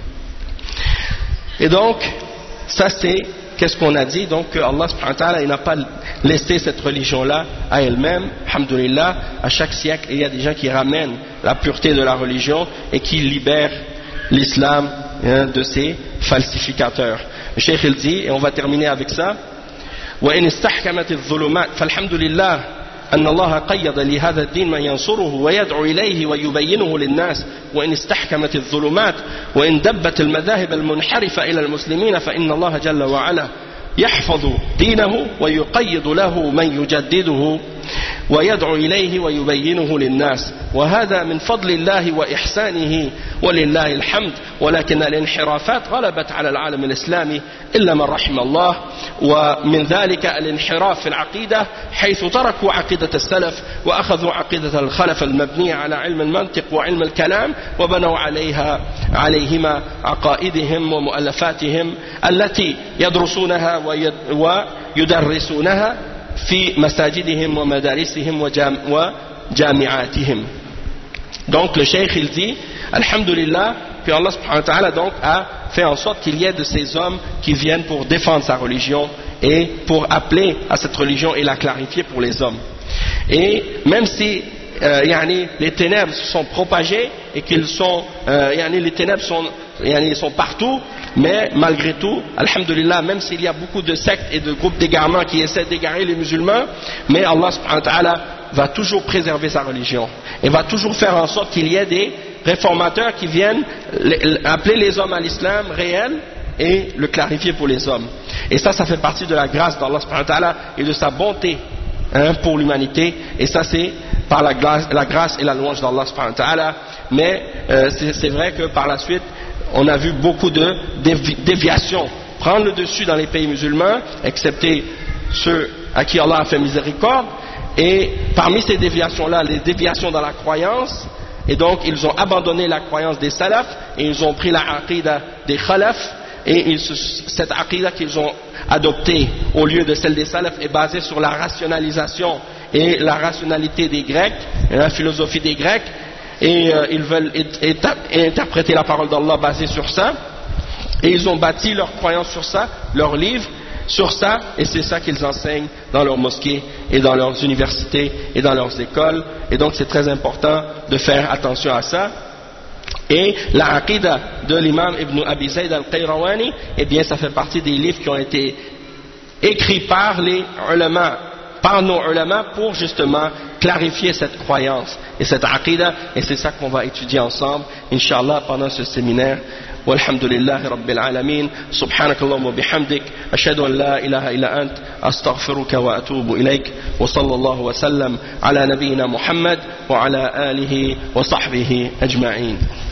Et donc, ça c'est, qu'est-ce qu'on a dit? Donc Allah subhanahu wa ta'ala, il n'a pas laissé cette religion-là à elle-même. Alhamdulillah, à chaque siècle, il y a des gens qui ramènent la pureté de la religion et qui libèrent l'islam hein, de ses falsificateurs. Le Cheikh il dit, et on va terminer avec ça, وإن استحكمت الظلمات فالحمد لله أن الله قيض لهذا الدين من ينصره ويدعو إليه ويبينه للناس وإن استحكمت الظلمات وإن دبت المذاهب المنحرفة إلى المسلمين فإن الله جل وعلا يحفظ دينه ويقيض له من يجدده ويدعو إليه ويبينه للناس وهذا من فضل الله وإحسانه ولله الحمد ولكن الانحرافات غلبت على العالم الإسلامي إلا من رحم الله ومن ذلك الانحراف في العقيدة حيث تركوا عقيدة السلف وأخذوا عقيدة الخلف المبنية على علم المنطق وعلم الكلام وبنوا عليها عليهما عقائدهم ومؤلفاتهم التي يدرسونها ويدرسونها في مساجدهم ومدارسهم وجامعاتهم. Donc le cheikh il dit Alhamdulillah que Allah subhanahu wa ta'ala donc a fait en sorte qu'il y ait de ces hommes qui viennent pour défendre sa religion et pour appeler à cette religion et la clarifier pour les hommes. Et même si euh, yani, les ténèbres se sont propagées et qu'ils sont euh, yani, les ténèbres sont, yani, sont partout, mais malgré tout, alhamdulillah, même s'il y a beaucoup de sectes et de groupes d'égarement qui essaient d'égarer les musulmans, mais Allah subhanahu wa ta'ala va toujours préserver sa religion et va toujours faire en sorte qu'il y ait des réformateurs qui viennent appeler les hommes à l'islam réel et le clarifier pour les hommes. Et ça, ça fait partie de la grâce d'Allah subhanahu wa ta'ala et de sa bonté hein, pour l'humanité. Et ça, c'est par la grâce, la grâce et la louange d'Allah subhanahu wa ta'ala. Mais euh, c'est vrai que par la suite, on a vu beaucoup de dévi déviations prendre le dessus dans les pays musulmans, excepté ceux à qui Allah a fait miséricorde. Et parmi ces déviations-là, les déviations dans la croyance, et donc ils ont abandonné la croyance des salafs et ils ont pris la aqidah des khalaf, et ils, cette aqidah qu'ils ont adoptée au lieu de celle des salafs est basée sur la rationalisation et la rationalité des Grecs, et la philosophie des Grecs, et euh, ils veulent interpréter la parole d'Allah basée sur ça, et ils ont bâti leur croyance sur ça, leurs livres sur ça, et c'est ça qu'ils enseignent dans leurs mosquées et dans leurs universités et dans leurs écoles. Et donc c'est très important de faire attention à ça. Et la aqidah de l'imam Ibn Abi Zayd al-Qayrawani, eh bien ça fait partie des livres qui ont été écrits par les ulama, par nos ulama, pour justement clarifier cette croyance et cette aqidah, et c'est ça qu'on va étudier ensemble, Inch'Allah, pendant ce séminaire. والحمد لله رب العالمين سبحانك اللهم وبحمدك أشهد أن لا إله إلا أنت أستغفرك وأتوب إليك وصلى الله وسلم على نبينا محمد وعلى آله وصحبه أجمعين.